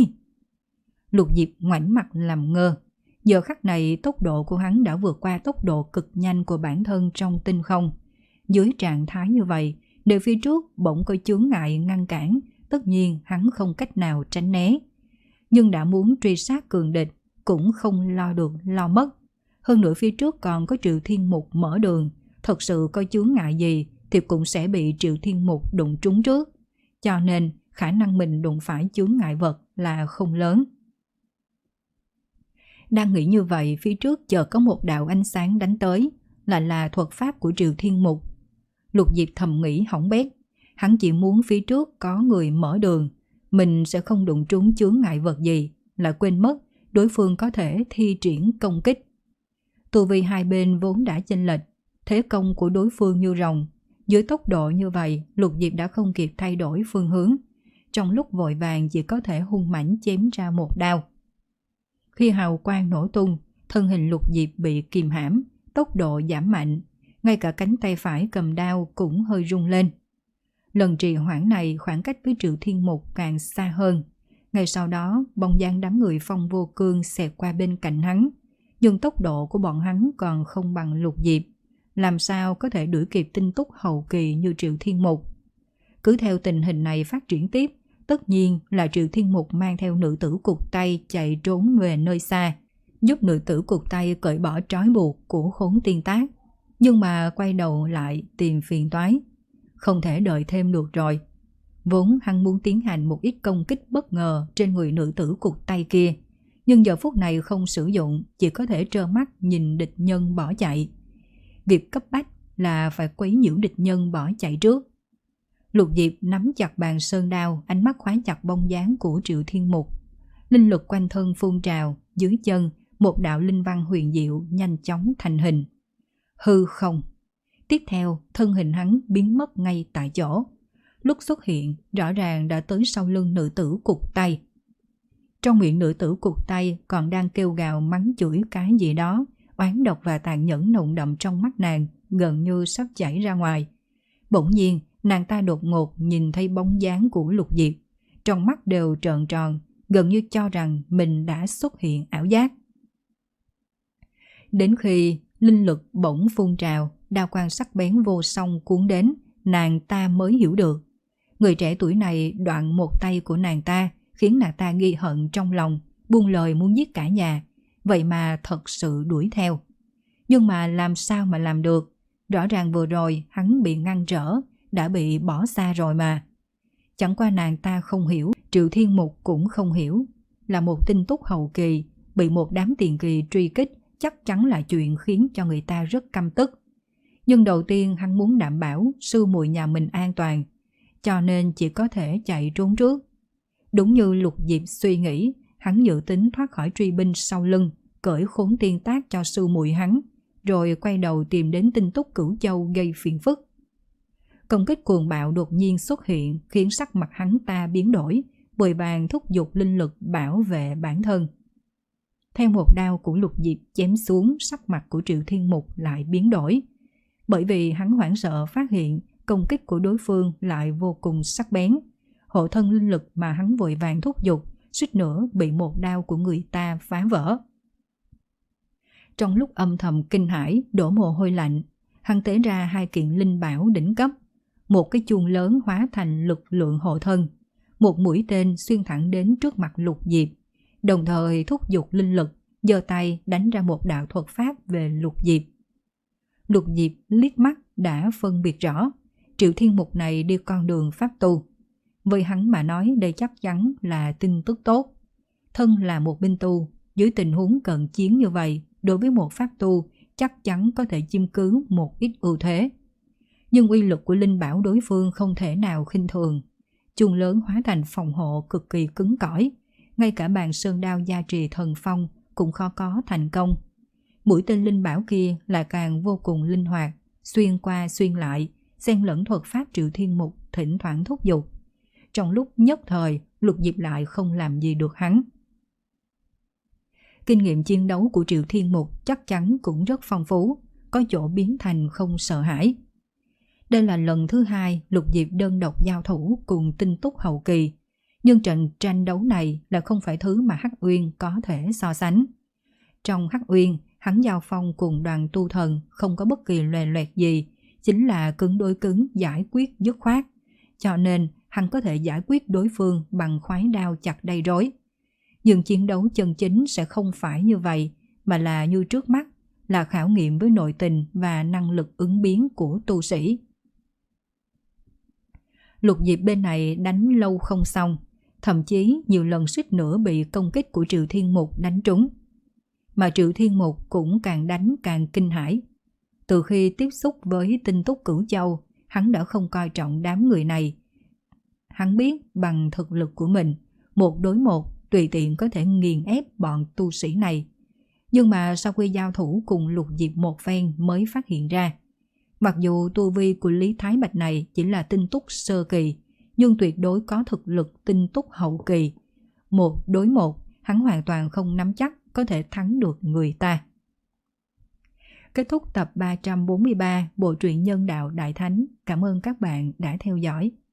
Lục Diệp ngoảnh mặt làm ngơ. Giờ khắc này tốc độ của hắn đã vượt qua tốc độ cực nhanh của bản thân trong tinh không. Dưới trạng thái như vậy, để phía trước bỗng có chướng ngại ngăn cản, tất nhiên hắn không cách nào tránh né. Nhưng đã muốn truy sát cường địch, cũng không lo được lo mất. Hơn nữa phía trước còn có Triệu Thiên Mục mở đường, thật sự có chướng ngại gì thì cũng sẽ bị Triệu Thiên Mục đụng trúng trước. Cho nên khả năng mình đụng phải chướng ngại vật là không lớn. Đang nghĩ như vậy, phía trước chợt có một đạo ánh sáng đánh tới, lại là thuật pháp của Triệu Thiên Mục. Lục Diệp thầm nghĩ hỏng bét, hắn chỉ muốn phía trước có người mở đường, mình sẽ không đụng trúng chướng ngại vật gì, lại quên mất đối phương có thể thi triển công kích. Tu vi hai bên vốn đã chênh lệch, thế công của đối phương như rồng. Dưới tốc độ như vậy, Lục Diệp đã không kịp thay đổi phương hướng. Trong lúc vội vàng chỉ có thể hung mãnh chém ra một đao. Khi hào quang nổ tung, thân hình Lục Diệp bị kìm hãm, tốc độ giảm mạnh. Ngay cả cánh tay phải cầm đao cũng hơi rung lên. Lần trì hoãn này khoảng cách với Triệu Thiên Mục càng xa hơn. Ngay sau đó, bóng dáng đám người Phong Vô Cương xẹt qua bên cạnh hắn. Nhưng tốc độ của bọn hắn còn không bằng Lục Diệp. Làm sao có thể đuổi kịp Tinh Túc hậu kỳ như Triệu Thiên Mục? Cứ theo tình hình này phát triển tiếp, tất nhiên là Triệu Thiên Mục mang theo nữ tử cụt tay chạy trốn về nơi xa, giúp nữ tử cụt tay cởi bỏ trói buộc của Khốn Tiên Tác. Nhưng mà quay đầu lại tìm phiền toái. Không thể đợi thêm được rồi. Vốn hắn muốn tiến hành một ít công kích bất ngờ trên người nữ tử cụt tay kia, nhưng giờ phút này không sử dụng, chỉ có thể trơ mắt nhìn địch nhân bỏ chạy. Việc cấp bách là phải quấy nhiễu địch nhân bỏ chạy trước. Lục Diệp nắm chặt bàn sơn đao, ánh mắt khóa chặt bóng dáng của Triệu Thiên Mục. Linh lực quanh thân phun trào, dưới chân một đạo linh văn huyền diệu nhanh chóng thành hình. Hư không. Tiếp theo, thân hình hắn biến mất ngay tại chỗ. Lúc xuất hiện, rõ ràng đã tới sau lưng nữ tử cụt tay. Trong miệng nữ tử cụt tay còn đang kêu gào mắng chửi cái gì đó, oán độc và tàn nhẫn nồng đậm trong mắt nàng gần như sắp chảy ra ngoài. Bỗng nhiên, nàng ta đột ngột nhìn thấy bóng dáng của Lục Diệp, trong mắt đều trợn tròn, gần như cho rằng mình đã xuất hiện ảo giác. Đến khi linh lực bỗng phun trào, đao quang sắc bén vô song cuốn đến, nàng ta mới hiểu được. Người trẻ tuổi này đoạn một tay của nàng ta, khiến nàng ta ghi hận trong lòng, buông lời muốn giết cả nhà, vậy mà thật sự đuổi theo. Nhưng mà làm sao mà làm được? Rõ ràng vừa rồi hắn bị ngăn trở, đã bị bỏ xa rồi mà. Chẳng qua nàng ta không hiểu, Triệu Thiên Mục cũng không hiểu. Là một tinh túc hậu kỳ, bị một đám tiền kỳ truy kích, chắc chắn là chuyện khiến cho người ta rất căm tức. Nhưng đầu tiên hắn muốn đảm bảo sư muội nhà mình an toàn, cho nên chỉ có thể chạy trốn trước. Đúng như Lục Diệp suy nghĩ, hắn dự tính thoát khỏi truy binh sau lưng, cởi khốn tiên tác cho sư muội hắn, rồi quay đầu tìm đến tinh túc Cửu Châu gây phiền phức. Công kích cuồng bạo đột nhiên xuất hiện khiến sắc mặt hắn ta biến đổi, vội vàng thúc giục linh lực bảo vệ bản thân. Theo một đao của Lục Diệp chém xuống, sắc mặt của Triệu Thiên Mục lại biến đổi, bởi vì hắn hoảng sợ phát hiện công kích của đối phương lại vô cùng sắc bén. Hộ thân linh lực mà hắn vội vàng thúc giục suýt nữa bị một đao của người ta phá vỡ. Trong lúc âm thầm kinh hãi, đổ mồ hôi lạnh, hắn tế ra hai kiện linh bảo đỉnh cấp. Một cái chuông lớn hóa thành lực lượng hộ thân, một mũi tên xuyên thẳng đến trước mặt Lục Diệp, đồng thời thúc giục linh lực, giơ tay đánh ra một đạo thuật pháp về Lục Diệp. Lục Diệp liếc mắt đã phân biệt rõ, Triệu Thiên Mục này đi con đường pháp tu. Với hắn mà nói đây chắc chắn là tin tức tốt. Thân là một binh tu, dưới tình huống cận chiến như vậy, đối với một pháp tu chắc chắn có thể chiếm cứ một ít ưu thế. Nhưng uy lực của linh bảo đối phương không thể nào khinh thường. Chuông lớn hóa thành phòng hộ cực kỳ cứng cỏi, ngay cả bàn sơn đao gia trì thần phong cũng khó có thành công. Mũi tên linh bảo kia lại càng vô cùng linh hoạt, xuyên qua xuyên lại, xen lẫn thuật pháp Triệu Thiên Mục thỉnh thoảng thúc giục. Trong lúc nhất thời, Lục Diệp lại không làm gì được hắn. Kinh nghiệm chiến đấu của Triệu Thiên Mục chắc chắn cũng rất phong phú, có chỗ biến thành không sợ hãi. Đây là lần thứ hai Lục Diệp đơn độc giao thủ cùng tinh túc hậu kỳ, nhưng trận tranh đấu này là không phải thứ mà Hắc Uyên có thể so sánh. Trong Hắc Uyên, hắn giao phong cùng đoàn tu thần không có bất kỳ loè loẹt gì, chính là cứng đối cứng giải quyết dứt khoát, cho nên hắn có thể giải quyết đối phương bằng khoái đao chặt đầy rối. Nhưng chiến đấu chân chính sẽ không phải như vậy, mà là như trước mắt, là khảo nghiệm với nội tình và năng lực ứng biến của tu sĩ. Lục Diệp bên này đánh lâu không xong, thậm chí nhiều lần suýt nữa bị công kích của Triệu Thiên Mục đánh trúng. Mà Triệu Thiên Mục cũng càng đánh càng kinh hãi. Từ khi tiếp xúc với tinh túc Cửu Châu, hắn đã không coi trọng đám người này. Hắn biết bằng thực lực của mình, một đối một tùy tiện có thể nghiền ép bọn tu sĩ này. Nhưng mà sau khi giao thủ cùng Lục Diệp một phen mới phát hiện ra, mặc dù tu vi của Lý Thái Bạch này chỉ là tinh túc sơ kỳ, nhưng tuyệt đối có thực lực tinh túc hậu kỳ. Một đối một, hắn hoàn toàn không nắm chắc có thể thắng được người ta. Kết thúc tập ba trăm bốn mươi ba Bộ truyện Nhân Đạo Đại Thánh. Cảm ơn các bạn đã theo dõi.